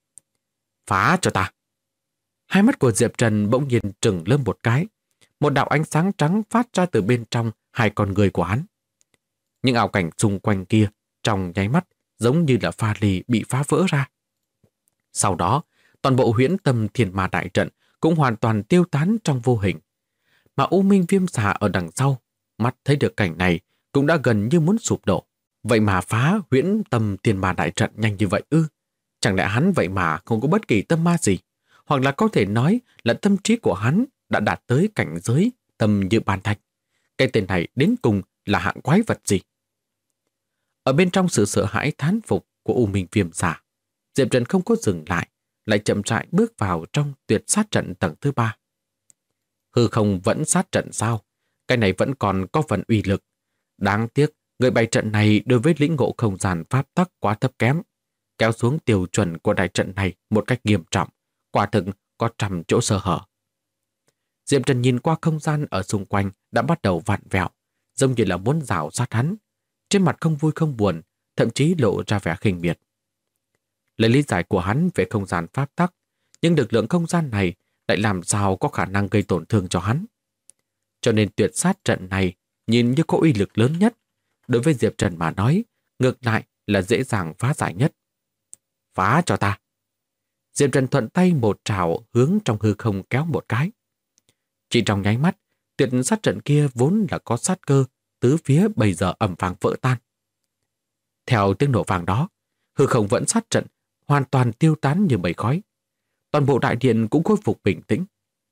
Phá cho ta! Hai mắt của Diệp Trần bỗng nhiên trừng lên một cái. Một đạo ánh sáng trắng phát ra từ bên trong hai con người của hắn. Những ảo cảnh xung quanh kia, trong nháy mắt, giống như là pha lê bị phá vỡ ra. Sau đó, toàn bộ Huyễn Tâm Thiên Ma Đại Trận cũng hoàn toàn tiêu tán trong vô hình. Mà U Minh Viêm Xà ở đằng sau, mắt thấy được cảnh này, cũng đã gần như muốn sụp đổ. Vậy mà phá Huyễn Tâm Thiên Ma Đại Trận nhanh như vậy ư? Chẳng lẽ hắn vậy mà không có bất kỳ tâm ma gì? Hoặc là có thể nói là tâm trí của hắn đã đạt tới cảnh giới tâm như bàn thạch. Cái tên này đến cùng là hạng quái vật gì? Ở bên trong sự sợ hãi thán phục của U Minh Viêm Xà, Diệp Trần không có dừng lại chậm rãi bước vào trong tuyệt sát trận tầng thứ 3. Hư không vẫn sát trận sao? Cái này vẫn còn có phần uy lực. Đáng tiếc, người bày trận này đối với lĩnh ngộ không gian pháp tắc quá thấp kém, kéo xuống tiêu chuẩn của đại trận này một cách nghiêm trọng, quả thực có trăm chỗ sơ hở. Diệp Trần nhìn qua không gian ở xung quanh đã bắt đầu vặn vẹo, giống như là muốn rào sát hắn. Trên mặt không vui không buồn, thậm chí lộ ra vẻ khinh miệt. Lấy lý giải của hắn về không gian pháp tắc, nhưng lực lượng không gian này lại làm sao có khả năng gây tổn thương cho hắn. Cho nên tuyệt sát trận này nhìn như có uy lực lớn nhất. Đối với Diệp Trần mà nói, ngược lại là dễ dàng phá giải nhất. Phá cho ta! Diệp Trần thuận tay một trảo hướng trong hư không kéo một cái. Chỉ trong nháy mắt, tuyệt sát trận kia vốn là có sát cơ, tứ phía bây giờ ầm vang vỡ tan. Theo tiếng nổ vang đó, hư không vẫn sát trận, hoàn toàn tiêu tán như mây khói. Toàn bộ đại điện cũng khôi phục bình tĩnh.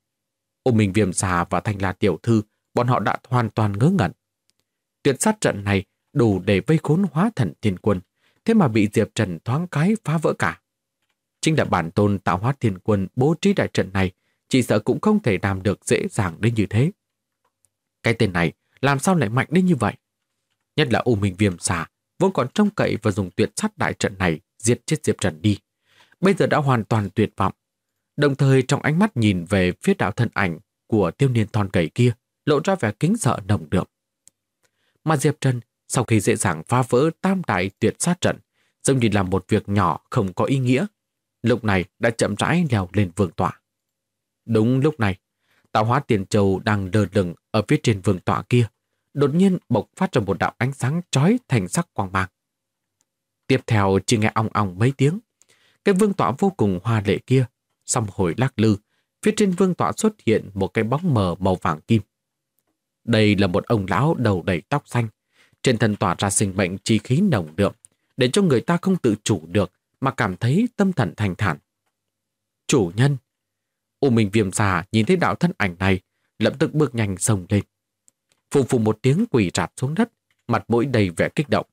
U Minh Viêm Xà và Thanh La Tiểu Thư, bọn họ đã hoàn toàn ngớ ngẩn. Tuyệt sát trận này đủ để vây khốn Hóa Thần Thiên Quân, thế mà bị Diệp Trần thoáng cái phá vỡ cả. Chính là bản tôn Tạo Hóa Thiên Quân bố trí đại trận này, chỉ sợ cũng không thể làm được dễ dàng đến như thế. Cái tên này làm sao lại mạnh đến như vậy? Nhất là U Minh Viêm Xà vốn còn trông cậy và dùng tuyệt sát đại trận này giết chết Diệp Trần đi. Bây giờ đã hoàn toàn tuyệt vọng. Đồng thời trong ánh mắt nhìn về phía đạo thân ảnh của thiếu niên thon gầy kia, lộ ra vẻ kính sợ nồng đượm. Mà Diệp Trần sau khi dễ dàng phá vỡ tam đại tuyệt sát trận, giống như làm một việc nhỏ không có ý nghĩa, lúc này đã chậm rãi leo lên vương tọa. Đúng lúc này, Tạo Hóa Tiền Châu đang lơ lửng ở phía trên vương tọa kia, đột nhiên bộc phát ra một đạo ánh sáng chói thành sắc quang mang. Tiếp theo chỉ nghe ong ong mấy tiếng, cái vương tọa vô cùng hoa lệ kia song hồi lắc lư, phía trên vương tọa xuất hiện một cái bóng mờ màu vàng kim. Đây là một ông lão đầu đầy tóc xanh, trên thân tỏa ra sinh mệnh chi khí nồng đượm, để cho người ta không tự chủ được mà cảm thấy tâm thần thanh thản. Chủ nhân! U Minh Viêm Xà nhìn thấy đạo thân ảnh này, lập tức bước nhanh xông lên. Phù phù một tiếng quỳ rạp xuống đất, mặt mũi đầy vẻ kích động.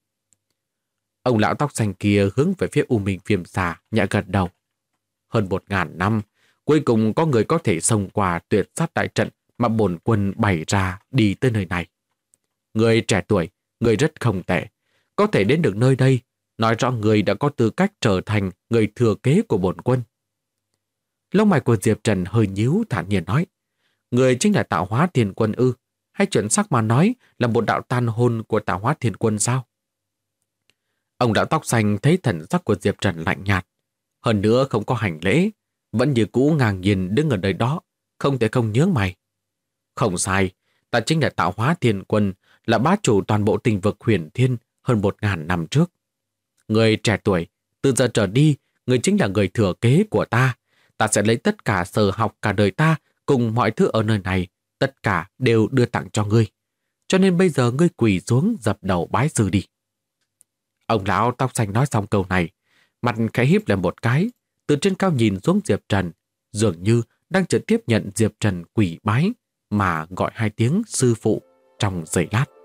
Ông lão tóc xanh kia hướng về phía U Minh Viêm Xà, nhẹ gật đầu. Hơn 1000 năm, cuối cùng có người có thể xông qua tuyệt sát đại trận mà bổn quân bày ra đi tới nơi này. Người trẻ tuổi, người rất không tệ, có thể đến được nơi đây, nói rõ người đã có tư cách trở thành người thừa kế của bổn quân. Lông mày của Diệp Trần hơi nhíu, thản nhiên nói, người chính là Tạo Hóa Thiên Quân ư? Hay chuẩn xác mà nói là một đạo tàn hồn của Tạo Hóa Thiên Quân sao? Ông lão tóc xanh thấy thần sắc của Diệp Trần lạnh nhạt, hơn nữa không có hành lễ, vẫn như cũ ngang nhiên đứng ở nơi đó, không thể không nhướng mày. Không sai, ta chính là Tạo Hóa Thiên Quân, là bá chủ toàn bộ tinh vực Huyền Thiên hơn 1.000 năm trước. Người trẻ tuổi, từ giờ trở đi, người chính là người thừa kế của ta. Ta sẽ lấy tất cả sở học cả đời ta cùng mọi thứ ở nơi này, tất cả đều đưa tặng cho ngươi. Cho nên bây giờ ngươi quỳ xuống dập đầu bái sư đi. Ông lão tóc xanh nói xong câu này, mặt khẽ híp lên một cái, từ trên cao nhìn xuống Diệp Trần, dường như đang trực tiếp nhận Diệp Trần quỳ bái mà gọi 2 tiếng sư phụ trong giây lát.